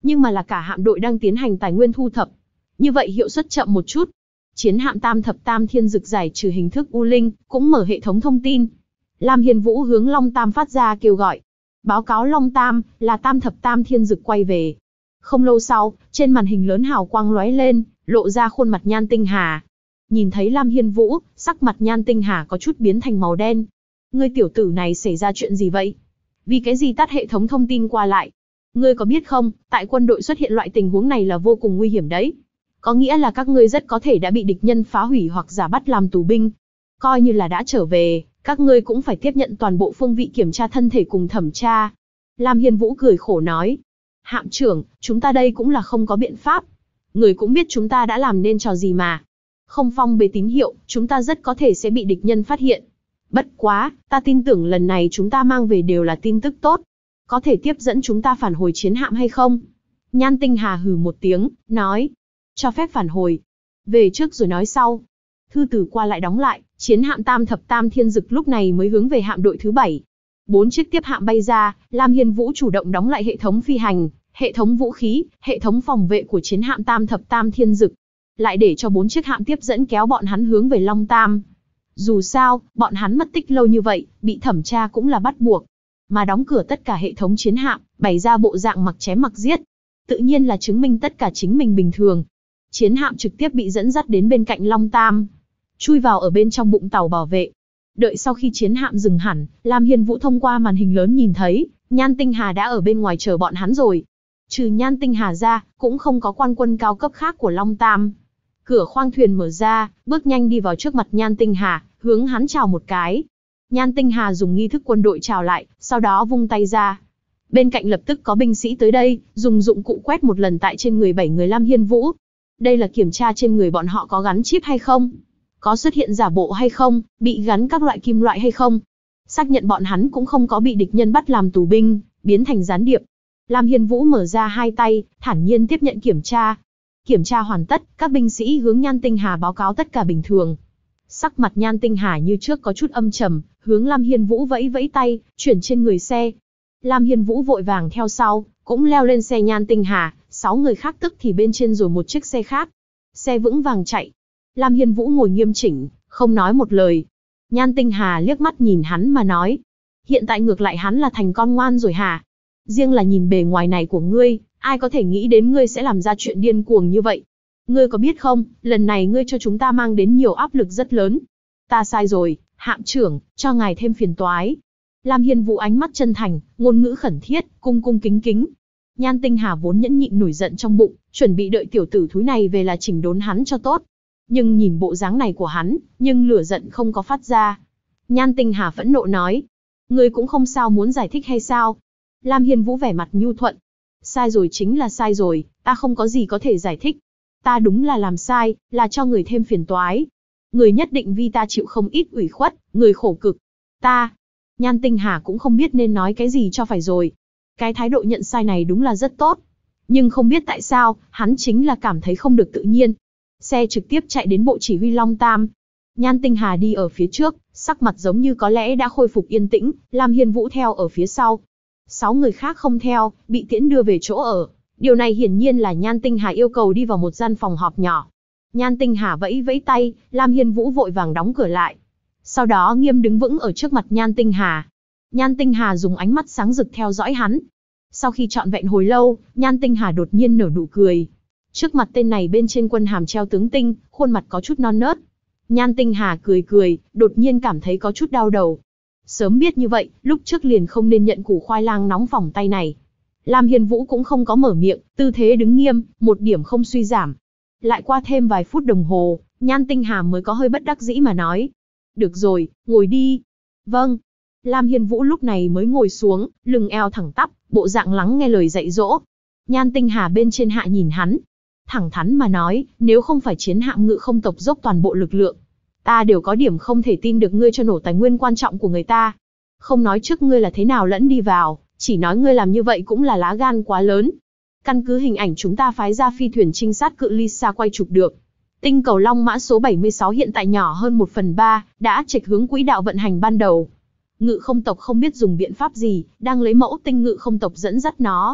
Speaker 1: nhưng mà là cả hạm đội đang tiến hành tài nguyên thu thập. Như vậy hiệu suất chậm một chút. Chiến hạm Tam Thập Tam Thiên Dực giải trừ hình thức U Linh, cũng mở hệ thống thông tin. Lam Hiên Vũ hướng Long Tam phát ra kêu gọi. Báo cáo Long Tam, là Tam Thập Tam Thiên Dực quay về. Không lâu sau, trên màn hình lớn hào quang lóe lên, lộ ra khuôn mặt Nhan Tinh Hà. Nhìn thấy Lam Hiên Vũ, sắc mặt Nhan Tinh Hà có chút biến thành màu đen. Ngươi tiểu tử này xảy ra chuyện gì vậy? Vì cái gì tắt hệ thống thông tin qua lại? Ngươi có biết không, tại quân đội xuất hiện loại tình huống này là vô cùng nguy hiểm đấy. Có nghĩa là các ngươi rất có thể đã bị địch nhân phá hủy hoặc giả bắt làm tù binh. Coi như là đã trở về, các ngươi cũng phải tiếp nhận toàn bộ phương vị kiểm tra thân thể cùng thẩm tra. Lam Hiên Vũ cười khổ nói. Hạm trưởng, chúng ta đây cũng là không có biện pháp. Người cũng biết chúng ta đã làm nên trò gì mà. Không phong bế tín hiệu, chúng ta rất có thể sẽ bị địch nhân phát hiện. Bất quá, ta tin tưởng lần này chúng ta mang về đều là tin tức tốt. Có thể tiếp dẫn chúng ta phản hồi chiến hạm hay không? Nhan Tinh Hà hừ một tiếng, nói. Cho phép phản hồi. Về trước rồi nói sau. Thư từ qua lại đóng lại, chiến hạm Tam Thập Tam Thiên Dực lúc này mới hướng về hạm đội thứ 7. 4 chiếc tiếp hạm bay ra, Lam Hiên Vũ chủ động đóng lại hệ thống phi hành, hệ thống vũ khí, hệ thống phòng vệ của chiến hạm Tam Thập Tam Thiên Dực. Lại để cho 4 chiếc hạm tiếp dẫn kéo bọn hắn hướng về Long Tam. Dù sao, bọn hắn mất tích lâu như vậy, bị thẩm tra cũng là bắt buộc. Mà đóng cửa tất cả hệ thống chiến hạm, bày ra bộ dạng mặc chém mặc giết. Tự nhiên là chứng minh tất cả chính mình bình thường. Chiến hạm trực tiếp bị dẫn dắt đến bên cạnh Long Tam. Chui vào ở bên trong bụng tàu bảo vệ. Đợi sau khi chiến hạm dừng hẳn, Lam Hiên Vũ thông qua màn hình lớn nhìn thấy, Nhan Tinh Hà đã ở bên ngoài chờ bọn hắn rồi. Trừ Nhan Tinh Hà ra, cũng không có quan quân cao cấp khác của Long Tam. Cửa khoang thuyền mở ra, bước nhanh đi vào trước mặt Nhan Tinh Hà, hướng hắn chào một cái. Nhan Tinh Hà dùng nghi thức quân đội chào lại, sau đó vung tay ra. Bên cạnh lập tức có binh sĩ tới đây, dùng dụng cụ quét một lần tại trên người 7 người Lam Hiên Vũ. Đây là kiểm tra trên người bọn họ có gắn chip hay không? Có xuất hiện giả bộ hay không, bị gắn các loại kim loại hay không? Xác nhận bọn hắn cũng không có bị địch nhân bắt làm tù binh, biến thành gián điệp. Lam Hiên Vũ mở ra hai tay, thản nhiên tiếp nhận kiểm tra. Kiểm tra hoàn tất, các binh sĩ hướng Nhan Tinh Hà báo cáo tất cả bình thường. Sắc mặt Nhan Tinh Hà như trước có chút âm trầm, hướng Lam Hiên Vũ vẫy vẫy tay, chuyển trên người xe. Lam Hiên Vũ vội vàng theo sau, cũng leo lên xe Nhan Tinh Hà, 6 người khác tức thì bên trên rồi một chiếc xe khác. Xe vững vàng chạy. Lam Hiên Vũ ngồi nghiêm chỉnh, không nói một lời. Nhan Tinh Hà liếc mắt nhìn hắn mà nói. Hiện tại ngược lại hắn là thành con ngoan rồi hả? Riêng là nhìn bề ngoài này của ngươi, ai có thể nghĩ đến ngươi sẽ làm ra chuyện điên cuồng như vậy? Ngươi có biết không, lần này ngươi cho chúng ta mang đến nhiều áp lực rất lớn. Ta sai rồi, hạm trưởng, cho ngài thêm phiền toái. Lam Hiên Vũ ánh mắt chân thành, ngôn ngữ khẩn thiết, cung cung kính kính. Nhan Tinh Hà vốn nhẫn nhịn nổi giận trong bụng, chuẩn bị đợi tiểu tử thúi này về là chỉnh đốn hắn cho tốt. Nhưng nhìn bộ dáng này của hắn, nhưng lửa giận không có phát ra. Nhan Tinh Hà phẫn nộ nói. Ngươi cũng không sao muốn giải thích hay sao? Lam Hiên Vũ vẻ mặt nhu thuận. Sai rồi chính là sai rồi, ta không có gì có thể giải thích. Ta đúng là làm sai, là cho người thêm phiền toái. Người nhất định vì ta chịu không ít ủy khuất, người khổ cực. Ta. Nhan Tinh Hà cũng không biết nên nói cái gì cho phải rồi. Cái thái độ nhận sai này đúng là rất tốt. Nhưng không biết tại sao, hắn chính là cảm thấy không được tự nhiên. Xe trực tiếp chạy đến bộ chỉ huy Long Tam. Nhan Tinh Hà đi ở phía trước, sắc mặt giống như có lẽ đã khôi phục yên tĩnh, Lam Hiên Vũ theo ở phía sau. 6 người khác không theo, bị tiễn đưa về chỗ ở. Điều này hiển nhiên là Nhan Tinh Hà yêu cầu đi vào một gian phòng họp nhỏ. Nhan Tinh Hà vẫy vẫy tay, Lam Hiên Vũ vội vàng đóng cửa lại. Sau đó nghiêm đứng vững ở trước mặt Nhan Tinh Hà. Nhan Tinh Hà dùng ánh mắt sáng rực theo dõi hắn. Sau khi trọn vẹn hồi lâu, Nhan Tinh Hà đột nhiên nở nụ cười. Trước mặt tên này bên trên quân hàm treo tướng tinh, khuôn mặt có chút non nớt. Nhan Tinh Hà cười cười, đột nhiên cảm thấy có chút đau đầu. Sớm biết như vậy, lúc trước liền không nên nhận củ khoai lang nóng phỏng tay này. Lam Hiên Vũ cũng không có mở miệng, tư thế đứng nghiêm, một điểm không suy giảm. Lại qua thêm vài phút đồng hồ, Nhan Tinh Hà mới có hơi bất đắc dĩ mà nói. Được rồi, ngồi đi. Vâng. Lam Hiên Vũ lúc này mới ngồi xuống, lưng eo thẳng tắp, bộ dạng lắng nghe lời dạy dỗ. Nhan Tinh Hà bên trên hạ nhìn hắn. Thẳng thắn mà nói, nếu không phải chiến hạm Ngự Không tộc dốc toàn bộ lực lượng, ta đều có điểm không thể tin được ngươi cho nổ tài nguyên quan trọng của người ta. Không nói trước ngươi là thế nào lẫn đi vào, chỉ nói ngươi làm như vậy cũng là lá gan quá lớn. Căn cứ hình ảnh chúng ta phái ra phi thuyền trinh sát cự ly xa quay chụp được. Tinh cầu Long Mã số 76 hiện tại nhỏ hơn 1/3, đã chệch hướng quỹ đạo vận hành ban đầu. Ngự Không tộc không biết dùng biện pháp gì, đang lấy mẫu tinh Ngự Không tộc dẫn dắt nó.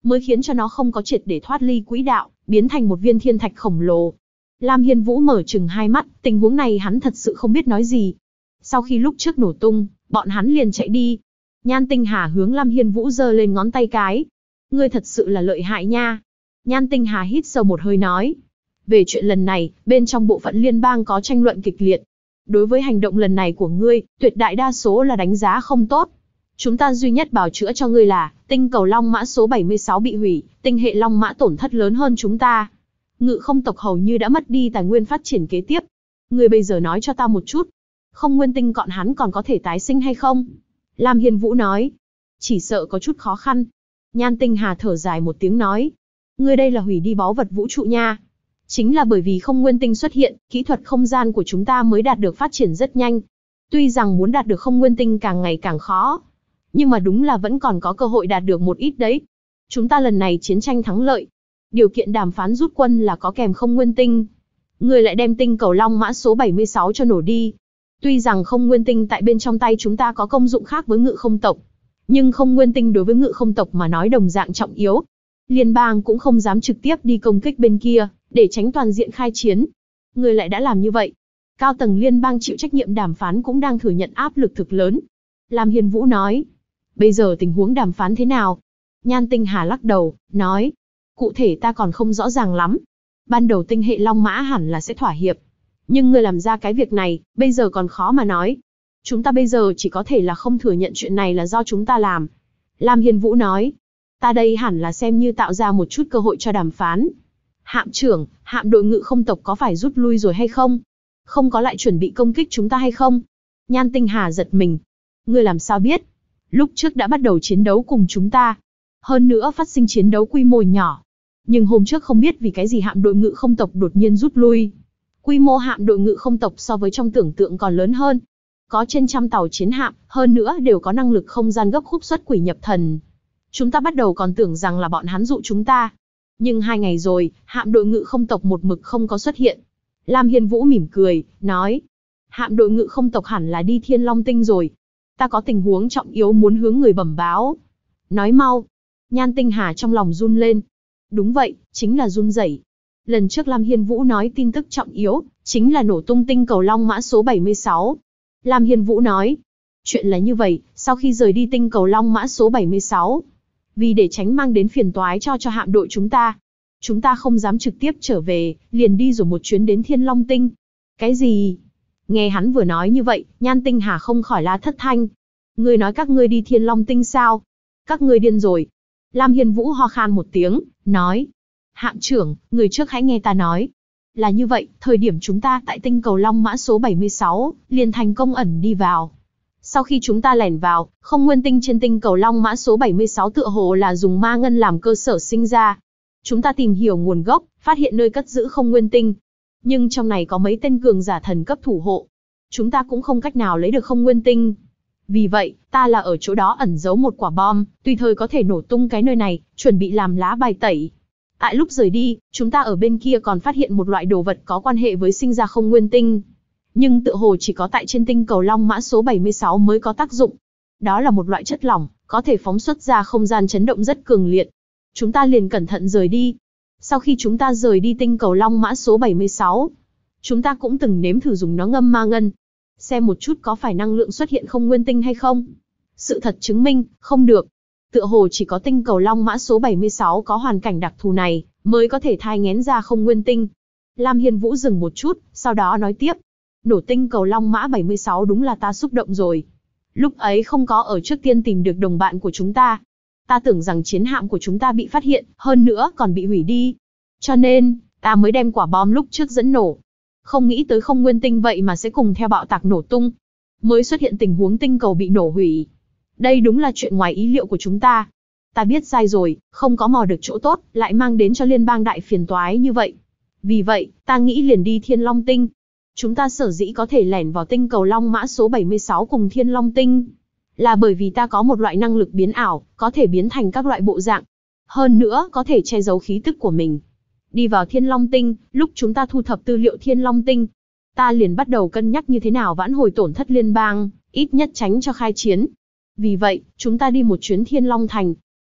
Speaker 1: mới khiến cho nó không có triệt để thoát ly quỹ đạo, biến thành một viên thiên thạch khổng lồ. Lam Hiên Vũ mở trừng hai mắt, tình huống này hắn thật sự không biết nói gì. Sau khi lúc trước nổ tung, bọn hắn liền chạy đi. Nhan Tinh Hà hướng Lam Hiên Vũ giơ lên ngón tay cái. Ngươi thật sự là lợi hại nha. Nhan Tinh Hà hít sâu một hơi nói. Về chuyện lần này, bên trong bộ phận liên bang có tranh luận kịch liệt. Đối với hành động lần này của ngươi, tuyệt đại đa số là đánh giá không tốt. Chúng ta duy nhất bào chữa cho ngươi là, tinh cầu Long Mã số 76 bị hủy, tinh hệ Long Mã tổn thất lớn hơn chúng ta. Ngự không tộc hầu như đã mất đi tài nguyên phát triển kế tiếp. Ngươi bây giờ nói cho ta một chút. Không nguyên tinh cọn hắn còn có thể tái sinh hay không? Lam Hiên Vũ nói. Chỉ sợ có chút khó khăn. Nhan Tinh Hà thở dài một tiếng nói. Ngươi đây là hủy đi báu vật vũ trụ nha. Chính là bởi vì không nguyên tinh xuất hiện, kỹ thuật không gian của chúng ta mới đạt được phát triển rất nhanh. Tuy rằng muốn đạt được không nguyên tinh càng ngày càng khó, nhưng mà đúng là vẫn còn có cơ hội đạt được một ít đấy. Chúng ta lần này chiến tranh thắng lợi. Điều kiện đàm phán rút quân là có kèm không nguyên tinh. Người lại đem tinh cầu Long Mã số 76 cho nổ đi. Tuy rằng không nguyên tinh tại bên trong tay chúng ta có công dụng khác với ngự không tộc, nhưng không nguyên tinh đối với ngự không tộc mà nói đồng dạng trọng yếu. Liên bang cũng không dám trực tiếp đi công kích bên kia, để tránh toàn diện khai chiến. Người lại đã làm như vậy. Cao tầng liên bang chịu trách nhiệm đàm phán cũng đang thừa nhận áp lực thực lớn. Lam Hiên Vũ nói. Bây giờ tình huống đàm phán thế nào? Nhan Tinh Hà lắc đầu, nói. Cụ thể ta còn không rõ ràng lắm. Ban đầu tinh hệ Long Mã hẳn là sẽ thỏa hiệp. Nhưng người làm ra cái việc này, bây giờ còn khó mà nói. Chúng ta bây giờ chỉ có thể là không thừa nhận chuyện này là do chúng ta làm. Lam Hiên Vũ nói. Ta đây hẳn là xem như tạo ra một chút cơ hội cho đàm phán. Hạm trưởng, hạm đội ngự không tộc có phải rút lui rồi hay không? Không có lại chuẩn bị công kích chúng ta hay không? Nhan Tinh Hà giật mình. Ngươi làm sao biết? Lúc trước đã bắt đầu chiến đấu cùng chúng ta. Hơn nữa phát sinh chiến đấu quy mô nhỏ. Nhưng hôm trước không biết vì cái gì hạm đội ngự không tộc đột nhiên rút lui. Quy mô hạm đội ngự không tộc so với trong tưởng tượng còn lớn hơn. Có trên 100 tàu chiến hạm, hơn nữa đều có năng lực không gian gấp khúc xuất quỷ nhập thần. Chúng ta bắt đầu còn tưởng rằng là bọn hắn dụ chúng ta. Nhưng 2 ngày rồi, hạm đội ngự không tộc một mực không có xuất hiện. Lam Hiên Vũ mỉm cười, nói. Hạm đội ngự không tộc hẳn là đi Thiên Long Tinh rồi. Ta có tình huống trọng yếu muốn hướng người bẩm báo. Nói mau. Nhan Tinh Hà trong lòng run lên. Đúng vậy, chính là run rẩy. Lần trước Lam Hiên Vũ nói tin tức trọng yếu, chính là nổ tung tinh cầu Long Mã số 76. Lam Hiên Vũ nói. Chuyện là như vậy, sau khi rời đi tinh cầu Long Mã số 76, vì để tránh mang đến phiền toái cho hạm đội chúng ta không dám trực tiếp trở về, liền đi rồi một chuyến đến Thiên Long Tinh. Cái gì? Nghe hắn vừa nói như vậy, Nhan Tinh Hà không khỏi la thất thanh. Ngươi nói các ngươi đi Thiên Long Tinh sao? Các ngươi điên rồi. Lam Hiên Vũ ho khan một tiếng, nói. Hạm trưởng, người trước hãy nghe ta nói. Là như vậy, thời điểm chúng ta tại tinh cầu Long Mã số 76, liền thành công ẩn đi vào. Sau khi chúng ta lẻn vào, không nguyên tinh trên tinh cầu Long Mã số 76 tựa hồ là dùng ma ngân làm cơ sở sinh ra. Chúng ta tìm hiểu nguồn gốc, phát hiện nơi cất giữ không nguyên tinh. Nhưng trong này có mấy tên cường giả thần cấp thủ hộ. Chúng ta cũng không cách nào lấy được không nguyên tinh. Vì vậy, ta là ở chỗ đó ẩn giấu một quả bom, tùy thời có thể nổ tung cái nơi này, chuẩn bị làm lá bài tẩy. Tại lúc rời đi, chúng ta ở bên kia còn phát hiện một loại đồ vật có quan hệ với sinh ra không nguyên tinh. Nhưng tựa hồ chỉ có tại trên tinh cầu Long Mã số 76 mới có tác dụng. Đó là một loại chất lỏng, có thể phóng xuất ra không gian chấn động rất cường liệt. Chúng ta liền cẩn thận rời đi. Sau khi chúng ta rời đi tinh cầu Long Mã số 76, chúng ta cũng từng nếm thử dùng nó ngâm ma ngân. Xem một chút có phải năng lượng xuất hiện không nguyên tinh hay không. Sự thật chứng minh, không được. Tựa hồ chỉ có tinh cầu Long Mã số 76 có hoàn cảnh đặc thù này, mới có thể thai nghén ra không nguyên tinh. Lam Hiên Vũ dừng một chút, sau đó nói tiếp. Nổ tinh cầu Long Mã 76 đúng là ta xúc động rồi. Lúc ấy không có ở trước tiên tìm được đồng bạn của chúng ta. Ta tưởng rằng chiến hạm của chúng ta bị phát hiện, hơn nữa còn bị hủy đi. Cho nên, ta mới đem quả bom lúc trước dẫn nổ. Không nghĩ tới không nguyên tinh vậy mà sẽ cùng theo bạo tạc nổ tung. Mới xuất hiện tình huống tinh cầu bị nổ hủy. Đây đúng là chuyện ngoài ý liệu của chúng ta. Ta biết sai rồi, không có mò được chỗ tốt, lại mang đến cho liên bang đại phiền toái như vậy. Vì vậy, ta nghĩ liền đi Thiên Long Tinh. Chúng ta sở dĩ có thể lẻn vào tinh cầu Long Mã số 76 cùng Thiên Long Tinh, là bởi vì ta có một loại năng lực biến ảo, có thể biến thành các loại bộ dạng. Hơn nữa, có thể che giấu khí tức của mình. Đi vào Thiên Long Tinh, lúc chúng ta thu thập tư liệu Thiên Long Tinh, ta liền bắt đầu cân nhắc như thế nào vãn hồi tổn thất liên bang, ít nhất tránh cho khai chiến. Vì vậy, chúng ta đi một chuyến Thiên Long Thành.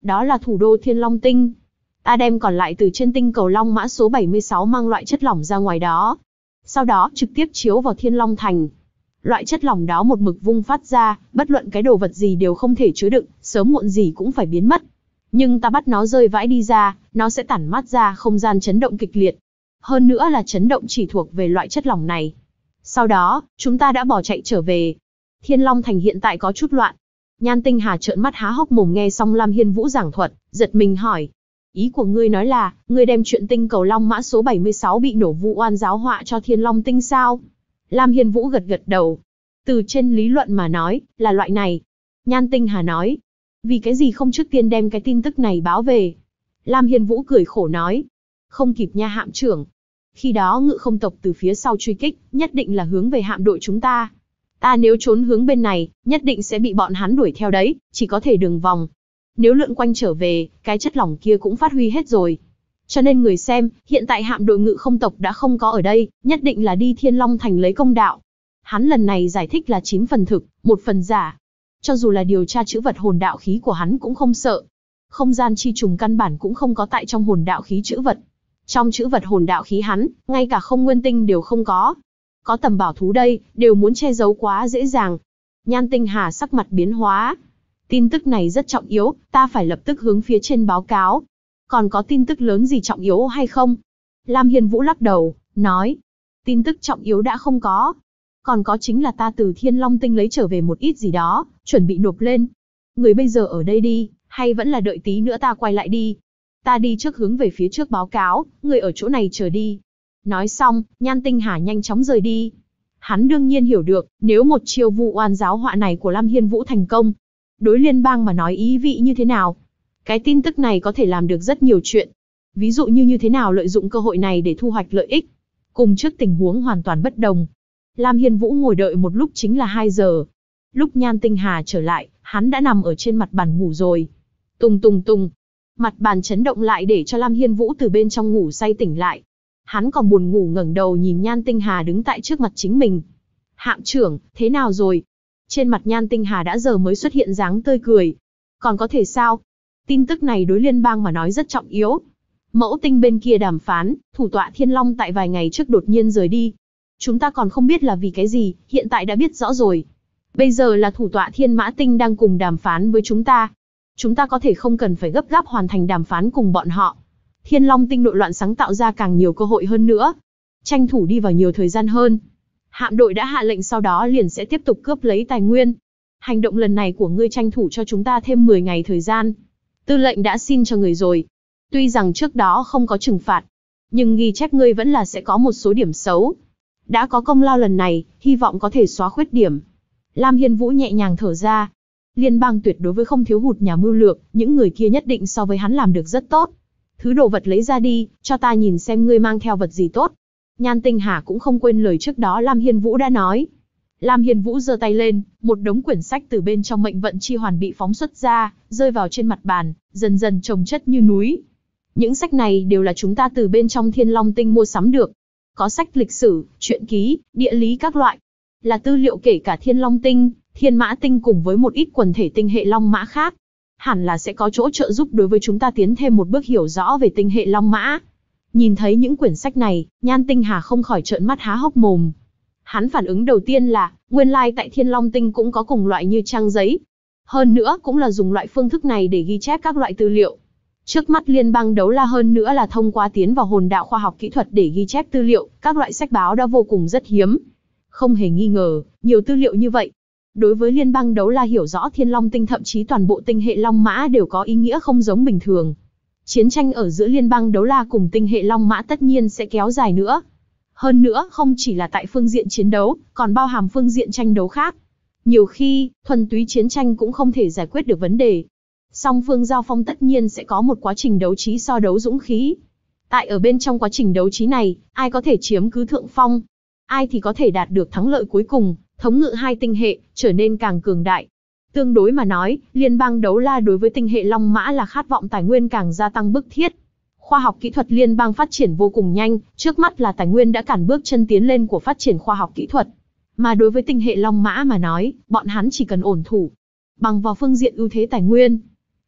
Speaker 1: Đó là thủ đô Thiên Long Tinh. Ta đem còn lại từ trên tinh cầu Long Mã số 76 mang loại chất lỏng ra ngoài đó. Sau đó trực tiếp chiếu vào Thiên Long Thành. Loại chất lỏng đó một mực vung phát ra, bất luận cái đồ vật gì đều không thể chứa đựng, sớm muộn gì cũng phải biến mất. Nhưng ta bắt nó rơi vãi đi ra, nó sẽ tản mát ra không gian chấn động kịch liệt. Hơn nữa là chấn động chỉ thuộc về loại chất lỏng này. Sau đó, chúng ta đã bỏ chạy trở về. Thiên Long Thành hiện tại có chút loạn. Nhan Tinh Hà trợn mắt há hốc mồm nghe xong Lam Hiên Vũ giảng thuật, giật mình hỏi. Ý của ngươi nói là, ngươi đem chuyện tinh cầu Long Mã số 76 bị nổ vu oan giáo họa cho Thiên Long Tinh sao? Lam Hiên Vũ gật gật đầu. Từ trên lý luận mà nói, là loại này. Nhan Tinh Hà nói. Vì cái gì không trước tiên đem cái tin tức này báo về? Lam Hiên Vũ cười khổ nói. Không kịp nha hạm trưởng. Khi đó ngự không tộc từ phía sau truy kích, nhất định là hướng về hạm đội chúng ta. Ta nếu trốn hướng bên này, nhất định sẽ bị bọn hắn đuổi theo đấy, chỉ có thể đường vòng. Nếu lượn quanh trở về, cái chất lỏng kia cũng phát huy hết rồi. Cho nên người xem, hiện tại hạm đội ngự không tộc đã không có ở đây, nhất định là đi Thiên Long Thành lấy công đạo. Hắn lần này giải thích là 9 phần thực, 1 phần giả. Cho dù là điều tra chữ vật hồn đạo khí của hắn cũng không sợ. Không gian chi trùng căn bản cũng không có tại trong hồn đạo khí chữ vật. Trong chữ vật hồn đạo khí hắn, ngay cả không nguyên tinh đều không có. Có tầm bảo thú đây, đều muốn che giấu quá dễ dàng. Nhan Tinh Hà sắc mặt biến hóa. Tin tức này rất trọng yếu, ta phải lập tức hướng phía trên báo cáo. Còn có tin tức lớn gì trọng yếu hay không? Lam Hiên Vũ lắc đầu, nói. Tin tức trọng yếu đã không có. Còn có chính là ta từ Thiên Long Tinh lấy trở về một ít gì đó, chuẩn bị nộp lên. Người bây giờ ở đây đi, hay vẫn là đợi tí nữa ta quay lại đi? Ta đi trước hướng về phía trước báo cáo, người ở chỗ này chờ đi. Nói xong, Nhan Tinh Hà nhanh chóng rời đi. Hắn đương nhiên hiểu được, nếu một chiêu vu oan giáo họa này của Lam Hiên Vũ thành công, đối liên bang mà nói ý vị như thế nào? Cái tin tức này có thể làm được rất nhiều chuyện. Ví dụ như thế nào lợi dụng cơ hội này để thu hoạch lợi ích. Cùng trước tình huống hoàn toàn bất đồng. Lam Hiên Vũ ngồi đợi một lúc chính là 2 giờ. Lúc Nhan Tinh Hà trở lại, hắn đã nằm ở trên mặt bàn ngủ rồi. Tùng tùng tùng. Mặt bàn chấn động lại để cho Lam Hiên Vũ từ bên trong ngủ say tỉnh lại. Hắn còn buồn ngủ ngẩng đầu nhìn Nhan Tinh Hà đứng tại trước mặt chính mình. Hạm trưởng, thế nào rồi? Trên mặt Nhan Tinh Hà đã giờ mới xuất hiện dáng tươi cười. Còn có thể sao? Tin tức này đối liên bang mà nói rất trọng yếu. Mẫu tinh bên kia đàm phán, thủ tọa Thiên Long tại vài ngày trước đột nhiên rời đi. Chúng ta còn không biết là vì cái gì, hiện tại đã biết rõ rồi. Bây giờ là thủ tọa Thiên Mã Tinh đang cùng đàm phán với chúng ta. Chúng ta có thể không cần phải gấp gáp hoàn thành đàm phán cùng bọn họ. Thiên Long Tinh nội loạn sáng tạo ra càng nhiều cơ hội hơn nữa. Tranh thủ đi vào nhiều thời gian hơn. Hạm đội đã hạ lệnh sau đó liền sẽ tiếp tục cướp lấy tài nguyên. Hành động lần này của ngươi tranh thủ cho chúng ta thêm 10 ngày thời gian. Tư lệnh đã xin cho người rồi. Tuy rằng trước đó không có trừng phạt, nhưng ghi chép ngươi vẫn là sẽ có một số điểm xấu. Đã có công lao lần này, hy vọng có thể xóa khuyết điểm. Lam Hiên Vũ nhẹ nhàng thở ra. Liên bang tuyệt đối với không thiếu hụt nhà mưu lược, những người kia nhất định so với hắn làm được rất tốt. Thứ đồ vật lấy ra đi, cho ta nhìn xem ngươi mang theo vật gì tốt. Nhan Tinh Hà cũng không quên lời trước đó Lam Hiên Vũ đã nói. Lam Hiên Vũ giơ tay lên, một đống quyển sách từ bên trong mệnh vận chi hoàn bị phóng xuất ra, rơi vào trên mặt bàn, dần dần chồng chất như núi. Những sách này đều là chúng ta từ bên trong Thiên Long Tinh mua sắm được. Có sách lịch sử, truyện ký, địa lý các loại. Là tư liệu kể cả Thiên Long Tinh, Thiên Mã Tinh cùng với một ít quần thể tinh hệ Long Mã khác. Hẳn là sẽ có chỗ trợ giúp đối với chúng ta tiến thêm một bước hiểu rõ về tinh hệ Long Mã. Nhìn thấy những quyển sách này, Nhan Tinh Hà không khỏi trợn mắt há hốc mồm. Hắn phản ứng đầu tiên là, nguyên lai tại Thiên Long Tinh cũng có cùng loại như trang giấy. Hơn nữa cũng là dùng loại phương thức này để ghi chép các loại tư liệu. Trước mắt liên bang đấu la hơn nữa là thông qua tiến vào hồn đạo khoa học kỹ thuật để ghi chép tư liệu, các loại sách báo đã vô cùng rất hiếm. Không hề nghi ngờ, nhiều tư liệu như vậy. Đối với liên bang đấu la hiểu rõ Thiên Long Tinh thậm chí toàn bộ tinh hệ Long Mã đều có ý nghĩa không giống bình thường. Chiến tranh ở giữa liên bang đấu la cùng tinh hệ Long Mã tất nhiên sẽ kéo dài nữa. Hơn nữa, không chỉ là tại phương diện chiến đấu, còn bao hàm phương diện tranh đấu khác. Nhiều khi, thuần túy chiến tranh cũng không thể giải quyết được vấn đề. Song phương giao phong tất nhiên sẽ có một quá trình đấu trí so đấu dũng khí. Tại ở bên trong quá trình đấu trí này, ai có thể chiếm cứ thượng phong, ai thì có thể đạt được thắng lợi cuối cùng, thống ngự hai tinh hệ, trở nên càng cường đại. Tương đối mà nói, liên bang đấu la đối với tinh hệ Long Mã là khát vọng tài nguyên càng gia tăng bức thiết. Khoa học kỹ thuật liên bang phát triển vô cùng nhanh, trước mắt là tài nguyên đã cản bước chân tiến lên của phát triển khoa học kỹ thuật. Mà đối với tinh hệ Long Mã mà nói, bọn hắn chỉ cần ổn thủ. Bằng vào phương diện ưu thế tài nguyên,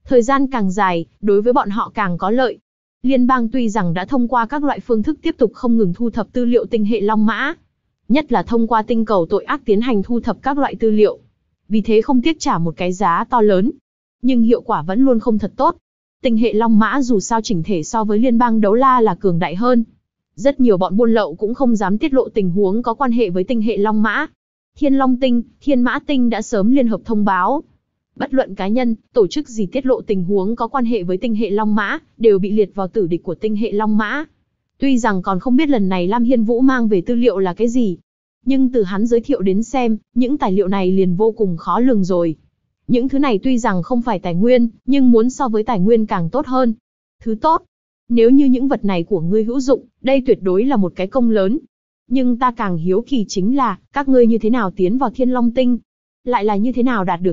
Speaker 1: Thời gian càng dài, đối với bọn họ càng có lợi. Liên bang tuy rằng đã thông qua các loại phương thức tiếp tục không ngừng thu thập tư liệu tinh hệ Long Mã, nhất là thông qua tinh cầu tội ác tiến hành thu thập các loại tư liệu. Vì thế không tiếc trả một cái giá to lớn. Nhưng hiệu quả vẫn luôn không thật tốt. Tinh hệ Long Mã dù sao chỉnh thể so với liên bang Đấu La là cường đại hơn. Rất nhiều bọn buôn lậu cũng không dám tiết lộ tình huống có quan hệ với tinh hệ Long Mã. Thiên Long Tinh, Thiên Mã Tinh đã sớm liên hợp thông báo. Bất luận cá nhân, tổ chức gì tiết lộ tình huống có quan hệ với tinh hệ Long Mã, đều bị liệt vào tử địch của tinh hệ Long Mã. Tuy rằng còn không biết lần này Lam Hiên Vũ mang về tư liệu là cái gì, nhưng từ hắn giới thiệu đến xem, những tài liệu này liền vô cùng khó lường rồi. Những thứ này tuy rằng không phải tài nguyên, nhưng muốn so với tài nguyên càng tốt hơn. Thứ tốt. Nếu như những vật này của ngươi hữu dụng, đây tuyệt đối là một cái công lớn. Nhưng ta càng hiếu kỳ chính là, các ngươi như thế nào tiến vào Thiên Long Tinh? Lại là như thế nào đạt được?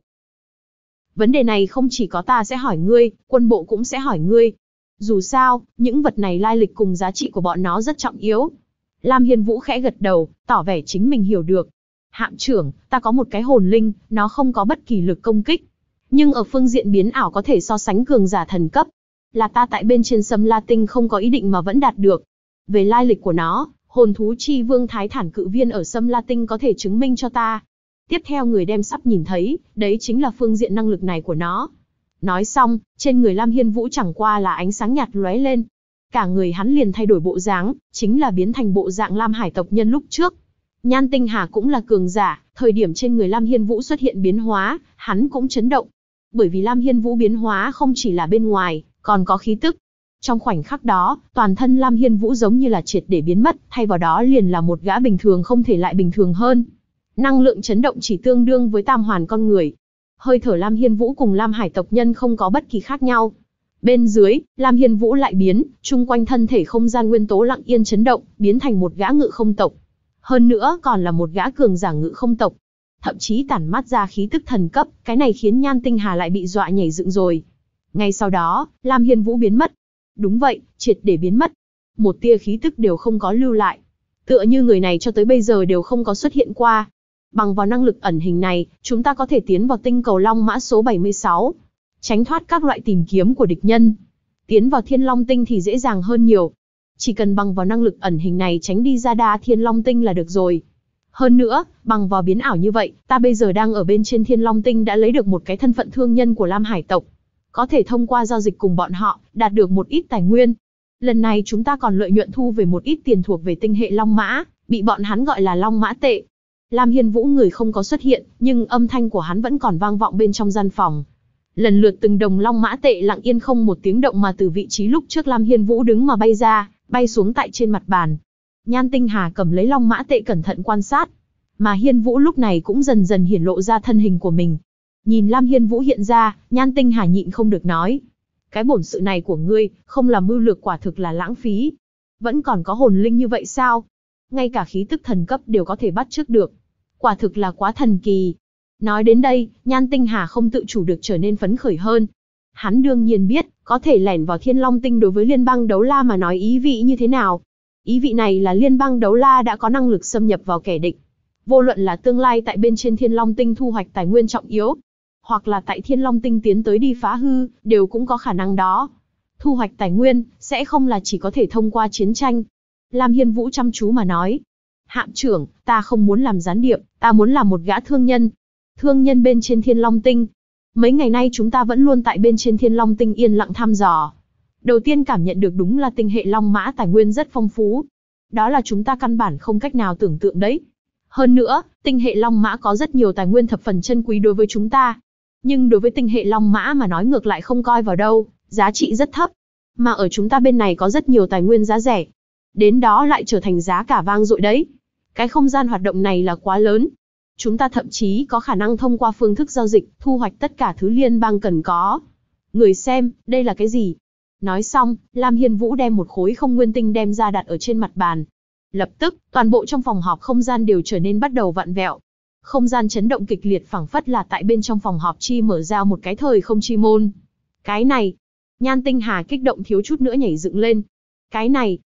Speaker 1: Vấn đề này không chỉ có ta sẽ hỏi ngươi, quân bộ cũng sẽ hỏi ngươi. Dù sao, những vật này lai lịch cùng giá trị của bọn nó rất trọng yếu. Lam Hiên Vũ khẽ gật đầu, tỏ vẻ chính mình hiểu được. Hạm trưởng, ta có một cái hồn linh, nó không có bất kỳ lực công kích. Nhưng ở phương diện biến ảo có thể so sánh cường giả thần cấp. Là ta tại bên trên Sâm La Tinh không có ý định mà vẫn đạt được. Về lai lịch của nó, hồn thú chi vương Thái Thản Cự Viên ở Sâm La Tinh có thể chứng minh cho ta. Tiếp theo người đem sắp nhìn thấy, đấy chính là phương diện năng lực này của nó. Nói xong, trên người Lam Hiên Vũ chẳng qua là ánh sáng nhạt lóe lên. Cả người hắn liền thay đổi bộ dáng, chính là biến thành bộ dạng Lam Hải tộc nhân lúc trước. Nhan Tinh Hà cũng là cường giả, thời điểm trên người Lam Hiên Vũ xuất hiện biến hóa, hắn cũng chấn động. Bởi vì Lam Hiên Vũ biến hóa không chỉ là bên ngoài, còn có khí tức. Trong khoảnh khắc đó, toàn thân Lam Hiên Vũ giống như là triệt để biến mất, thay vào đó liền là một gã bình thường không thể lại bình thường hơn. Năng lượng chấn động chỉ tương đương với tam hoàn con người. Hơi thở Lam Hiên Vũ cùng Lam Hải tộc nhân không có bất kỳ khác nhau. Bên dưới, Lam Hiên Vũ lại biến, chung quanh thân thể không gian nguyên tố lặng yên chấn động, biến thành một gã ngự không tộc. Hơn nữa còn là một gã cường giả ngự không tộc. Thậm chí tản mát ra khí tức thần cấp, cái này khiến Nhan Tinh Hà lại bị dọa nhảy dựng rồi. Ngay sau đó, Lam Hiên Vũ biến mất. Đúng vậy, triệt để biến mất. Một tia khí tức đều không có lưu lại. Tựa như người này cho tới bây giờ đều không có xuất hiện qua. Bằng vào năng lực ẩn hình này, chúng ta có thể tiến vào tinh cầu Long Mã số 76. Tránh thoát các loại tìm kiếm của địch nhân. Tiến vào Thiên Long Tinh thì dễ dàng hơn nhiều. Chỉ cần bằng vào năng lực ẩn hình này tránh đi ra đa Thiên Long Tinh là được rồi. Hơn nữa, bằng vào biến ảo như vậy, ta bây giờ đang ở bên trên Thiên Long Tinh đã lấy được một cái thân phận thương nhân của Lam Hải tộc. Có thể thông qua giao dịch cùng bọn họ, đạt được một ít tài nguyên. Lần này chúng ta còn lợi nhuận thu về một ít tiền thuộc về tinh hệ Long Mã, bị bọn hắn gọi là Long Mã tệ. Lam Hiên Vũ người không có xuất hiện, nhưng âm thanh của hắn vẫn còn vang vọng bên trong gian phòng. Lần lượt từng đồng Long Mã tệ lặng yên không một tiếng động mà từ vị trí lúc trước Lam Hiên Vũ đứng mà bay ra, bay xuống tại trên mặt bàn. Nhan Tinh Hà cầm lấy Long Mã tệ cẩn thận quan sát, mà Hiên Vũ lúc này cũng dần dần hiển lộ ra thân hình của mình. Nhìn Lam Hiên Vũ hiện ra, Nhan Tinh Hà nhịn không được nói: cái bổn sự này của ngươi, không làm mưu lược quả thực là lãng phí. Vẫn còn có hồn linh như vậy sao? Ngay cả khí tức thần cấp đều có thể bắt chước được. Quả thực là quá thần kỳ. Nói đến đây, Nhan Tinh Hà không tự chủ được trở nên phấn khởi hơn. Hắn đương nhiên biết, có thể lẻn vào Thiên Long Tinh đối với Liên bang Đấu La mà nói ý vị như thế nào. Ý vị này là Liên bang Đấu La đã có năng lực xâm nhập vào kẻ địch. Vô luận là tương lai tại bên trên Thiên Long Tinh thu hoạch tài nguyên trọng yếu, hoặc là tại Thiên Long Tinh tiến tới đi phá hư, đều cũng có khả năng đó. Thu hoạch tài nguyên, sẽ không là chỉ có thể thông qua chiến tranh. Lam Hiên Vũ chăm chú mà nói: hạm trưởng, ta không muốn làm gián điệp, ta muốn làm một gã thương nhân. Thương nhân bên trên Thiên Long Tinh. Mấy ngày nay chúng ta vẫn luôn tại bên trên Thiên Long Tinh yên lặng thăm dò. Đầu tiên cảm nhận được đúng là tinh hệ Long Mã tài nguyên rất phong phú. Đó là chúng ta căn bản không cách nào tưởng tượng đấy. Hơn nữa, tinh hệ Long Mã có rất nhiều tài nguyên thập phần chân quý đối với chúng ta. Nhưng đối với tinh hệ Long Mã mà nói ngược lại không coi vào đâu, giá trị rất thấp. Mà ở chúng ta bên này có rất nhiều tài nguyên giá rẻ. Đến đó lại trở thành giá cả vang dội đấy. Cái không gian hoạt động này là quá lớn. Chúng ta thậm chí có khả năng thông qua phương thức giao dịch, thu hoạch tất cả thứ liên bang cần có. Người xem, đây là cái gì? Nói xong, Lam Hiên Vũ đem một khối không nguyên tinh đem ra đặt ở trên mặt bàn. Lập tức, toàn bộ trong phòng họp không gian đều trở nên bắt đầu vặn vẹo. Không gian chấn động kịch liệt phảng phất là tại bên trong phòng họp chi mở ra một cái thời không chi môn. Cái này, Nhan Tinh Hà kích động thiếu chút nữa nhảy dựng lên. Cái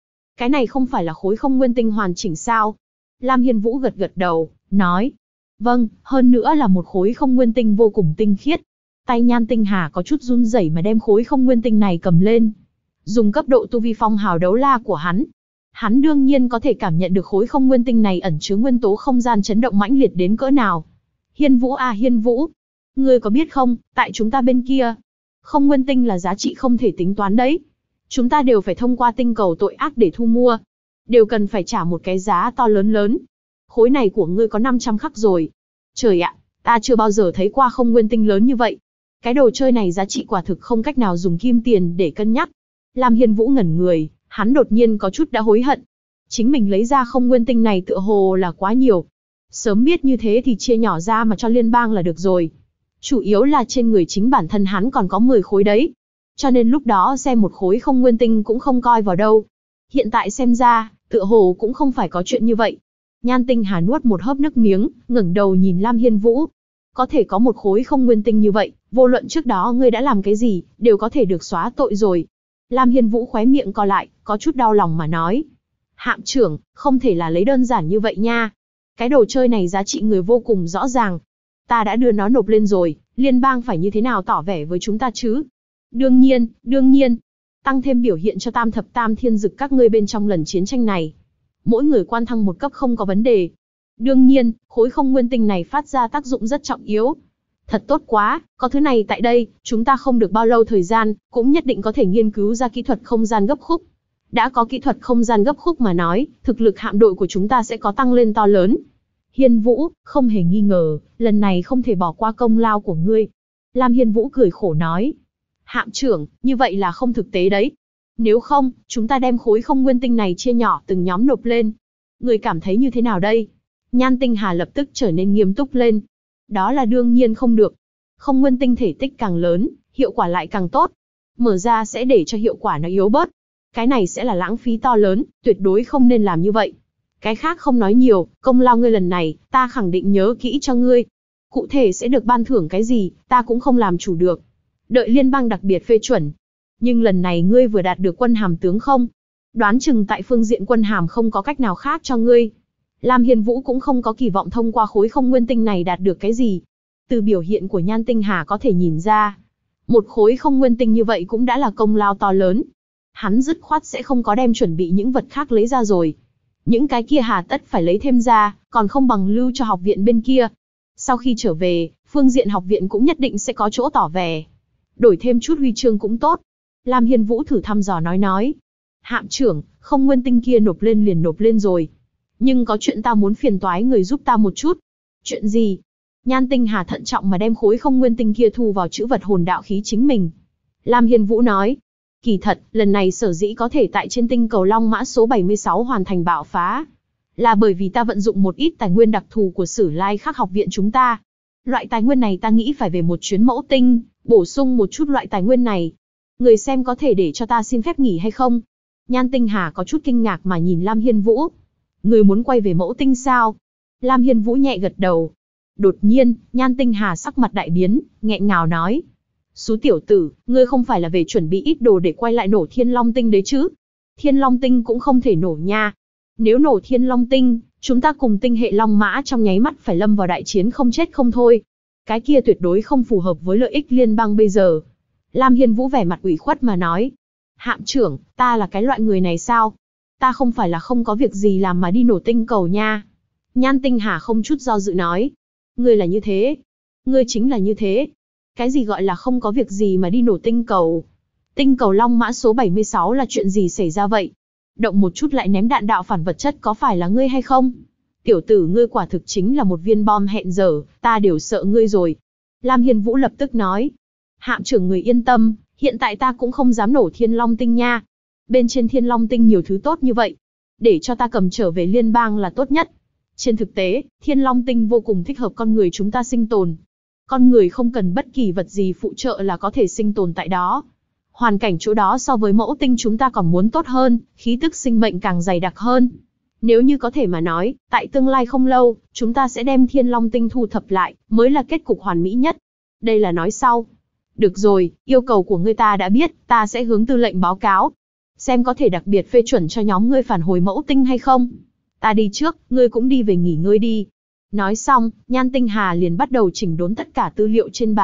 Speaker 1: này không phải là khối không nguyên tinh hoàn chỉnh sao? Lam Hiên Vũ gật gật đầu, nói: vâng, hơn nữa là một khối không nguyên tinh vô cùng tinh khiết. Tay Nhan Tinh Hà có chút run rẩy mà đem khối không nguyên tinh này cầm lên. Dùng cấp độ tu vi phong hào đấu la của hắn đương nhiên có thể cảm nhận được khối không nguyên tinh này ẩn chứa nguyên tố không gian chấn động mãnh liệt đến cỡ nào. Hiên Vũ à Hiên Vũ, ngươi có biết không, tại chúng ta bên kia, không nguyên tinh là giá trị không thể tính toán đấy. Chúng ta đều phải thông qua tinh cầu tội ác để thu mua. Đều cần phải trả một cái giá to lớn lớn. Khối này của ngươi có 500 khắc rồi. Trời ạ, ta chưa bao giờ thấy qua không nguyên tinh lớn như vậy. Cái đồ chơi này giá trị quả thực không cách nào dùng kim tiền để cân nhắc. Lam Hiên Vũ ngẩn người, hắn đột nhiên có chút đã hối hận. Chính mình lấy ra không nguyên tinh này tựa hồ là quá nhiều. Sớm biết như thế thì chia nhỏ ra mà cho liên bang là được rồi. Chủ yếu là trên người chính bản thân hắn còn có 10 khối đấy. Cho nên lúc đó xem một khối không nguyên tinh cũng không coi vào đâu. Hiện tại xem ra, tựa hồ cũng không phải có chuyện như vậy. Nhan Tinh Hà nuốt một hớp nước miếng, ngẩng đầu nhìn Lam Hiên Vũ. Có thể có một khối không nguyên tinh như vậy, vô luận trước đó ngươi đã làm cái gì, đều có thể được xóa tội rồi. Lam Hiên Vũ khóe miệng co lại, có chút đau lòng mà nói. Hạm trưởng, không thể là lấy đơn giản như vậy nha. Cái đồ chơi này giá trị người vô cùng rõ ràng. Ta đã đưa nó nộp lên rồi, liên bang phải như thế nào tỏ vẻ với chúng ta chứ? Đương nhiên. Tăng thêm biểu hiện cho tam thập tam thiên dực các ngươi bên trong lần chiến tranh này. Mỗi người quan thăng một cấp không có vấn đề. Đương nhiên, khối không nguyên tinh này phát ra tác dụng rất trọng yếu. Thật tốt quá, có thứ này tại đây, chúng ta không được bao lâu thời gian, cũng nhất định có thể nghiên cứu ra kỹ thuật không gian gấp khúc. Đã có kỹ thuật không gian gấp khúc mà nói, thực lực hạm đội của chúng ta sẽ có tăng lên to lớn. Hiên Vũ, không hề nghi ngờ, lần này không thể bỏ qua công lao của ngươi. Lam Hiên Vũ cười khổ nói. Hạm trưởng, như vậy là không thực tế đấy. Nếu không, chúng ta đem khối không nguyên tinh này chia nhỏ từng nhóm nộp lên. Ngươi cảm thấy như thế nào đây? Nhan Tinh Hà lập tức trở nên nghiêm túc lên. Đó là đương nhiên không được. Không nguyên tinh thể tích càng lớn, hiệu quả lại càng tốt. Mở ra sẽ để cho hiệu quả nó yếu bớt. Cái này sẽ là lãng phí to lớn, tuyệt đối không nên làm như vậy. Cái khác không nói nhiều, công lao ngươi lần này, ta khẳng định nhớ kỹ cho ngươi. Cụ thể sẽ được ban thưởng cái gì, ta cũng không làm chủ được. Đợi liên bang đặc biệt phê chuẩn. Nhưng lần này ngươi vừa đạt được quân hàm tướng không? Đoán chừng tại phương diện quân hàm không có cách nào khác cho ngươi. Lam Hiên Vũ cũng không có kỳ vọng thông qua khối không nguyên tinh này đạt được cái gì. Từ biểu hiện của Nhan Tinh Hà có thể nhìn ra, một khối không nguyên tinh như vậy cũng đã là công lao to lớn. Hắn dứt khoát sẽ không có đem chuẩn bị những vật khác lấy ra rồi. Những cái kia hà tất phải lấy thêm ra, còn không bằng lưu cho học viện bên kia. Sau khi trở về, phương diện học viện cũng nhất định sẽ có chỗ tỏ vẻ. Đổi thêm chút huy chương cũng tốt. Lam Hiên Vũ thử thăm dò nói. Hạm trưởng, không nguyên tinh kia nộp lên liền nộp lên rồi. Nhưng có chuyện ta muốn phiền toái người giúp ta một chút. Chuyện gì? Nhan Tinh Hà thận trọng mà đem khối không nguyên tinh kia thu vào chữ vật hồn đạo khí chính mình. Lam Hiên Vũ nói. Kỳ thật, lần này sở dĩ có thể tại trên tinh cầu Long Mã số 76 hoàn thành bạo phá. Là bởi vì ta vận dụng một ít tài nguyên đặc thù của Sử Lai Khắc học viện chúng ta. Loại tài nguyên này ta nghĩ phải về một chuyến mẫu tinh, bổ sung một chút loại tài nguyên này. Người xem có thể để cho ta xin phép nghỉ hay không? Nhan Tinh Hà có chút kinh ngạc mà nhìn Lam Hiên Vũ. Người muốn quay về mẫu tinh sao? Lam Hiên Vũ nhẹ gật đầu. Đột nhiên, Nhan Tinh Hà sắc mặt đại biến, nghẹn ngào nói. Xú tiểu tử, ngươi không phải là về chuẩn bị ít đồ để quay lại nổ Thiên Long Tinh đấy chứ? Thiên Long Tinh cũng không thể nổ nha. Nếu nổ Thiên Long Tinh, chúng ta cùng tinh hệ Long Mã trong nháy mắt phải lâm vào đại chiến không chết không thôi. Cái kia tuyệt đối không phù hợp với lợi ích liên bang bây giờ. Lam Hiên Vũ vẻ mặt ủy khuất mà nói. Hạm trưởng, ta là cái loại người này sao? Ta không phải là không có việc gì làm mà đi nổ tinh cầu nha. Nhan Tinh Hà không chút do dự nói. Ngươi là như thế. Ngươi chính là như thế. Cái gì gọi là không có việc gì mà đi nổ tinh cầu? Tinh cầu Long Mã số 76 là chuyện gì xảy ra vậy? Động một chút lại ném đạn đạo phản vật chất có phải là ngươi hay không? Tiểu tử ngươi quả thực chính là một viên bom hẹn giờ, ta đều sợ ngươi rồi. Lam Hiên Vũ lập tức nói. Hạm trưởng người yên tâm, hiện tại ta cũng không dám nổ Thiên Long Tinh nha. Bên trên Thiên Long Tinh nhiều thứ tốt như vậy. Để cho ta cầm trở về liên bang là tốt nhất. Trên thực tế, Thiên Long Tinh vô cùng thích hợp con người chúng ta sinh tồn. Con người không cần bất kỳ vật gì phụ trợ là có thể sinh tồn tại đó. Hoàn cảnh chỗ đó so với mẫu tinh chúng ta còn muốn tốt hơn, khí tức sinh mệnh càng dày đặc hơn. Nếu như có thể mà nói, tại tương lai không lâu, chúng ta sẽ đem Thiên Long Tinh thu thập lại, mới là kết cục hoàn mỹ nhất. Đây là nói sau. Được rồi, yêu cầu của ngươi ta đã biết, ta sẽ hướng tư lệnh báo cáo. Xem có thể đặc biệt phê chuẩn cho nhóm ngươi phản hồi mẫu tinh hay không. Ta đi trước, ngươi cũng đi về nghỉ ngơi đi. Nói xong, Nhan Tinh Hà liền bắt đầu chỉnh đốn tất cả tư liệu trên bàn,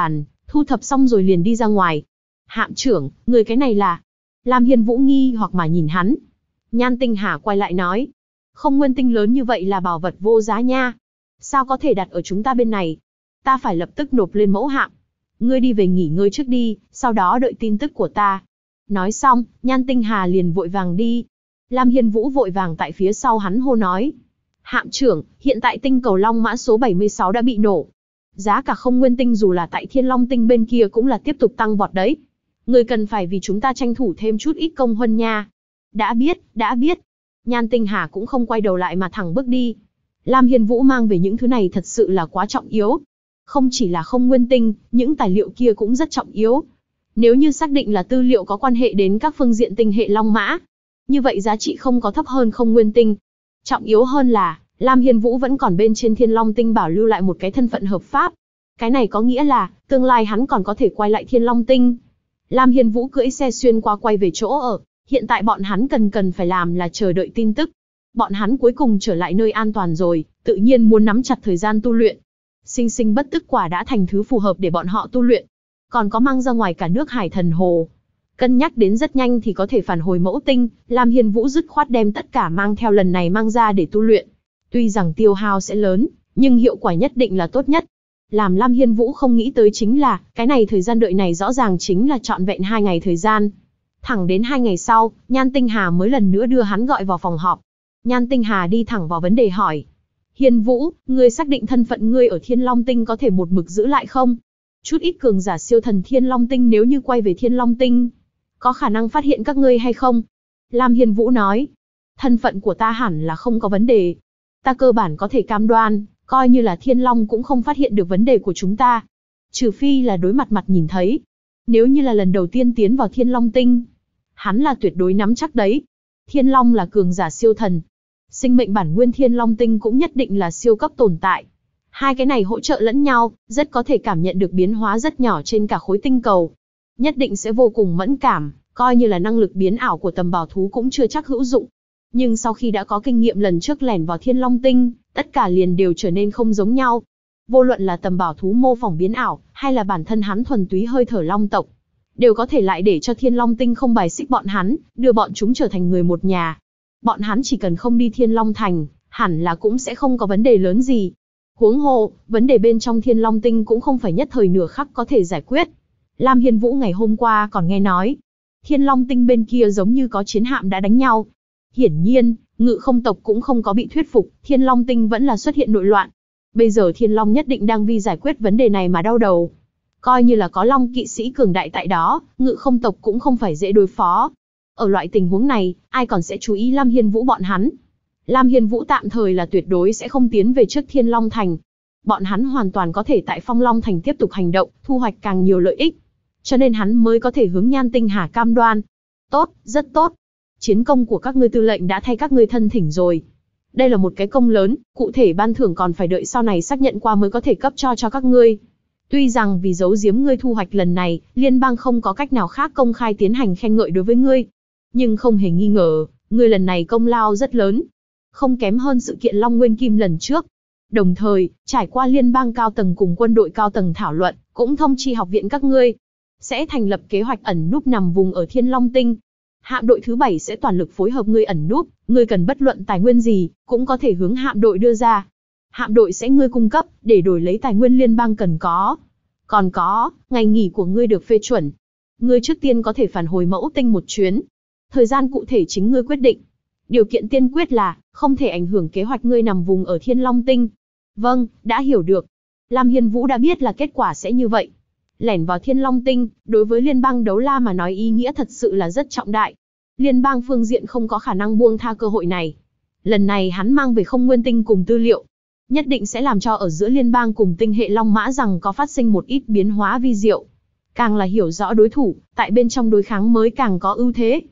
Speaker 1: Thu thập xong rồi liền đi ra ngoài. Hạm trưởng, người cái này là... Lam Hiên Vũ nghi hoặc mà nhìn hắn. Nhan Tinh Hà quay lại nói. Không nguyên tinh lớn như vậy là bảo vật vô giá nha. Sao có thể đặt ở chúng ta bên này? Ta phải lập tức nộp lên mẫu hạm. Ngươi đi về nghỉ ngơi trước đi, sau đó đợi tin tức của ta. Nói xong, Nhan Tinh Hà liền vội vàng đi. Lam Hiên Vũ vội vàng tại phía sau hắn hô nói. Hạm trưởng, hiện tại tinh cầu Long Mã số 76 đã bị nổ. Giá cả không nguyên tinh dù là tại Thiên Long tinh bên kia cũng là tiếp tục tăng vọt đấy. Người cần phải vì chúng ta tranh thủ thêm chút ít công huân nha. Đã biết, đã biết. Nhan Tinh Hà cũng không quay đầu lại mà thẳng bước đi. Lam Hiên Vũ mang về những thứ này thật sự là quá trọng yếu. Không chỉ là không nguyên tinh, những tài liệu kia cũng rất trọng yếu. Nếu như xác định là tư liệu có quan hệ đến các phương diện tinh hệ Long Mã, như vậy giá trị không có thấp hơn không nguyên tinh. Trọng yếu hơn là, Lam Hiên Vũ vẫn còn bên trên Thiên Long tinh bảo lưu lại một cái thân phận hợp pháp. Cái này có nghĩa là, tương lai hắn còn có thể quay lại Thiên Long tinh. Lam Hiên Vũ cưỡi xe xuyên qua quay về chỗ ở, hiện tại bọn hắn cần phải làm là chờ đợi tin tức. Bọn hắn cuối cùng trở lại nơi an toàn rồi, tự nhiên muốn nắm chặt thời gian tu luyện. Sinh sinh bất tức quả đã thành thứ phù hợp để bọn họ tu luyện. Còn có mang ra ngoài cả nước Hải Thần Hồ. Cân nhắc đến rất nhanh thì có thể phản hồi mẫu tinh, Lam Hiên Vũ dứt khoát đem tất cả mang theo lần này mang ra để tu luyện. Tuy rằng tiêu hao sẽ lớn, nhưng hiệu quả nhất định là tốt nhất. Làm Lam Hiên Vũ không nghĩ tới chính là, cái này thời gian đợi này rõ ràng chính là trọn vẹn 2 ngày thời gian. Thẳng đến 2 ngày sau, Nhan Tinh Hà mới lần nữa đưa hắn gọi vào phòng họp. Nhan Tinh Hà đi thẳng vào vấn đề hỏi. Hiên Vũ, ngươi xác định thân phận ngươi ở Thiên Long Tinh có thể một mực giữ lại không? Chút ít cường giả siêu thần Thiên Long Tinh nếu như quay về Thiên Long Tinh, có khả năng phát hiện các ngươi hay không? Lam Hiên Vũ nói. Thân phận của ta hẳn là không có vấn đề. Ta cơ bản có thể cam đoan, coi như là Thiên Long cũng không phát hiện được vấn đề của chúng ta. Trừ phi là đối mặt nhìn thấy. Nếu như là lần đầu tiên tiến vào Thiên Long Tinh, hắn là tuyệt đối nắm chắc đấy. Thiên Long là cường giả siêu thần. Sinh mệnh bản nguyên Thiên Long Tinh cũng nhất định là siêu cấp tồn tại. Hai cái này hỗ trợ lẫn nhau, rất có thể cảm nhận được biến hóa rất nhỏ trên cả khối tinh cầu. Nhất định sẽ vô cùng mẫn cảm, coi như là năng lực biến ảo của tầm bảo thú cũng chưa chắc hữu dụng. Nhưng sau khi đã có kinh nghiệm lần trước lẻn vào Thiên Long Tinh, tất cả liền đều trở nên không giống nhau. Vô luận là tầm bảo thú mô phỏng biến ảo, hay là bản thân hắn thuần túy hơi thở long tộc, đều có thể lại để cho Thiên Long Tinh không bài xích bọn hắn, đưa bọn chúng trở thành người một nhà. Bọn hắn chỉ cần không đi Thiên Long Thành, hẳn là cũng sẽ không có vấn đề lớn gì. Huống hồ, vấn đề bên trong Thiên Long Tinh cũng không phải nhất thời nửa khắc có thể giải quyết. Lam Hiên Vũ ngày hôm qua còn nghe nói, Thiên Long Tinh bên kia giống như có chiến hạm đã đánh nhau. Hiển nhiên, Ngự Không tộc cũng không có bị thuyết phục, Thiên Long Tinh vẫn là xuất hiện nội loạn. Bây giờ Thiên Long nhất định đang vì giải quyết vấn đề này mà đau đầu. Coi như là có Long kỵ sĩ cường đại tại đó, Ngự Không tộc cũng không phải dễ đối phó. Ở loại tình huống này, ai còn sẽ chú ý Lam Hiên Vũ bọn hắn? Lam Hiên Vũ tạm thời là tuyệt đối sẽ không tiến về trước Thiên Long Thành. Bọn hắn hoàn toàn có thể tại Phong Long Thành tiếp tục hành động, thu hoạch càng nhiều lợi ích. Cho nên hắn mới có thể hướng Nhan Tinh Hà cam đoan. Tốt, rất tốt. Chiến công của các ngươi tư lệnh đã thay các ngươi thân thỉnh rồi. Đây là một cái công lớn, cụ thể ban thưởng còn phải đợi sau này xác nhận qua mới có thể cấp cho các ngươi. Tuy rằng vì giấu giếm ngươi thu hoạch lần này, liên bang không có cách nào khác công khai tiến hành khen ngợi đối với ngươi. Nhưng không hề nghi ngờ, ngươi lần này công lao rất lớn. Không kém hơn sự kiện Long Nguyên Kim lần trước. Đồng thời, trải qua liên bang cao tầng cùng quân đội cao tầng thảo luận, cũng thông chi học viện các ngươi sẽ thành lập kế hoạch ẩn núp nằm vùng ở Thiên Long Tinh. Hạm đội thứ 7 sẽ toàn lực phối hợp ngươi ẩn núp, ngươi cần bất luận tài nguyên gì, cũng có thể hướng hạm đội đưa ra. Hạm đội sẽ ngươi cung cấp, để đổi lấy tài nguyên liên bang cần có. Còn có, ngày nghỉ của ngươi được phê chuẩn. Ngươi trước tiên có thể phản hồi mẫu tinh một chuyến. Thời gian cụ thể chính ngươi quyết định. Điều kiện tiên quyết là, không thể ảnh hưởng kế hoạch ngươi nằm vùng ở Thiên Long Tinh. Vâng, đã hiểu được. Lam Hiên Vũ đã biết là kết quả sẽ như vậy. Lẻn vào Thiên Long Tinh, đối với liên bang Đấu La mà nói ý nghĩa thật sự là rất trọng đại. Liên bang phương diện không có khả năng buông tha cơ hội này. Lần này hắn mang về không nguyên tinh cùng tư liệu. Nhất định sẽ làm cho ở giữa liên bang cùng tinh hệ Long Mã rằng có phát sinh một ít biến hóa vi diệu. Càng là hiểu rõ đối thủ, tại bên trong đối kháng mới càng có ưu thế.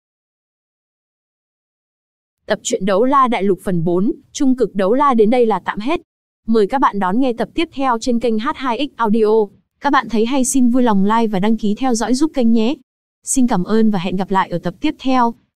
Speaker 1: Tập truyện Đấu La Đại Lục phần 4, Trung cực Đấu La đến đây là tạm hết. Mời các bạn đón nghe tập tiếp theo trên kênh H2X Audio. Các bạn thấy hay xin vui lòng like và đăng ký theo dõi giúp kênh nhé. Xin cảm ơn và hẹn gặp lại ở tập tiếp theo.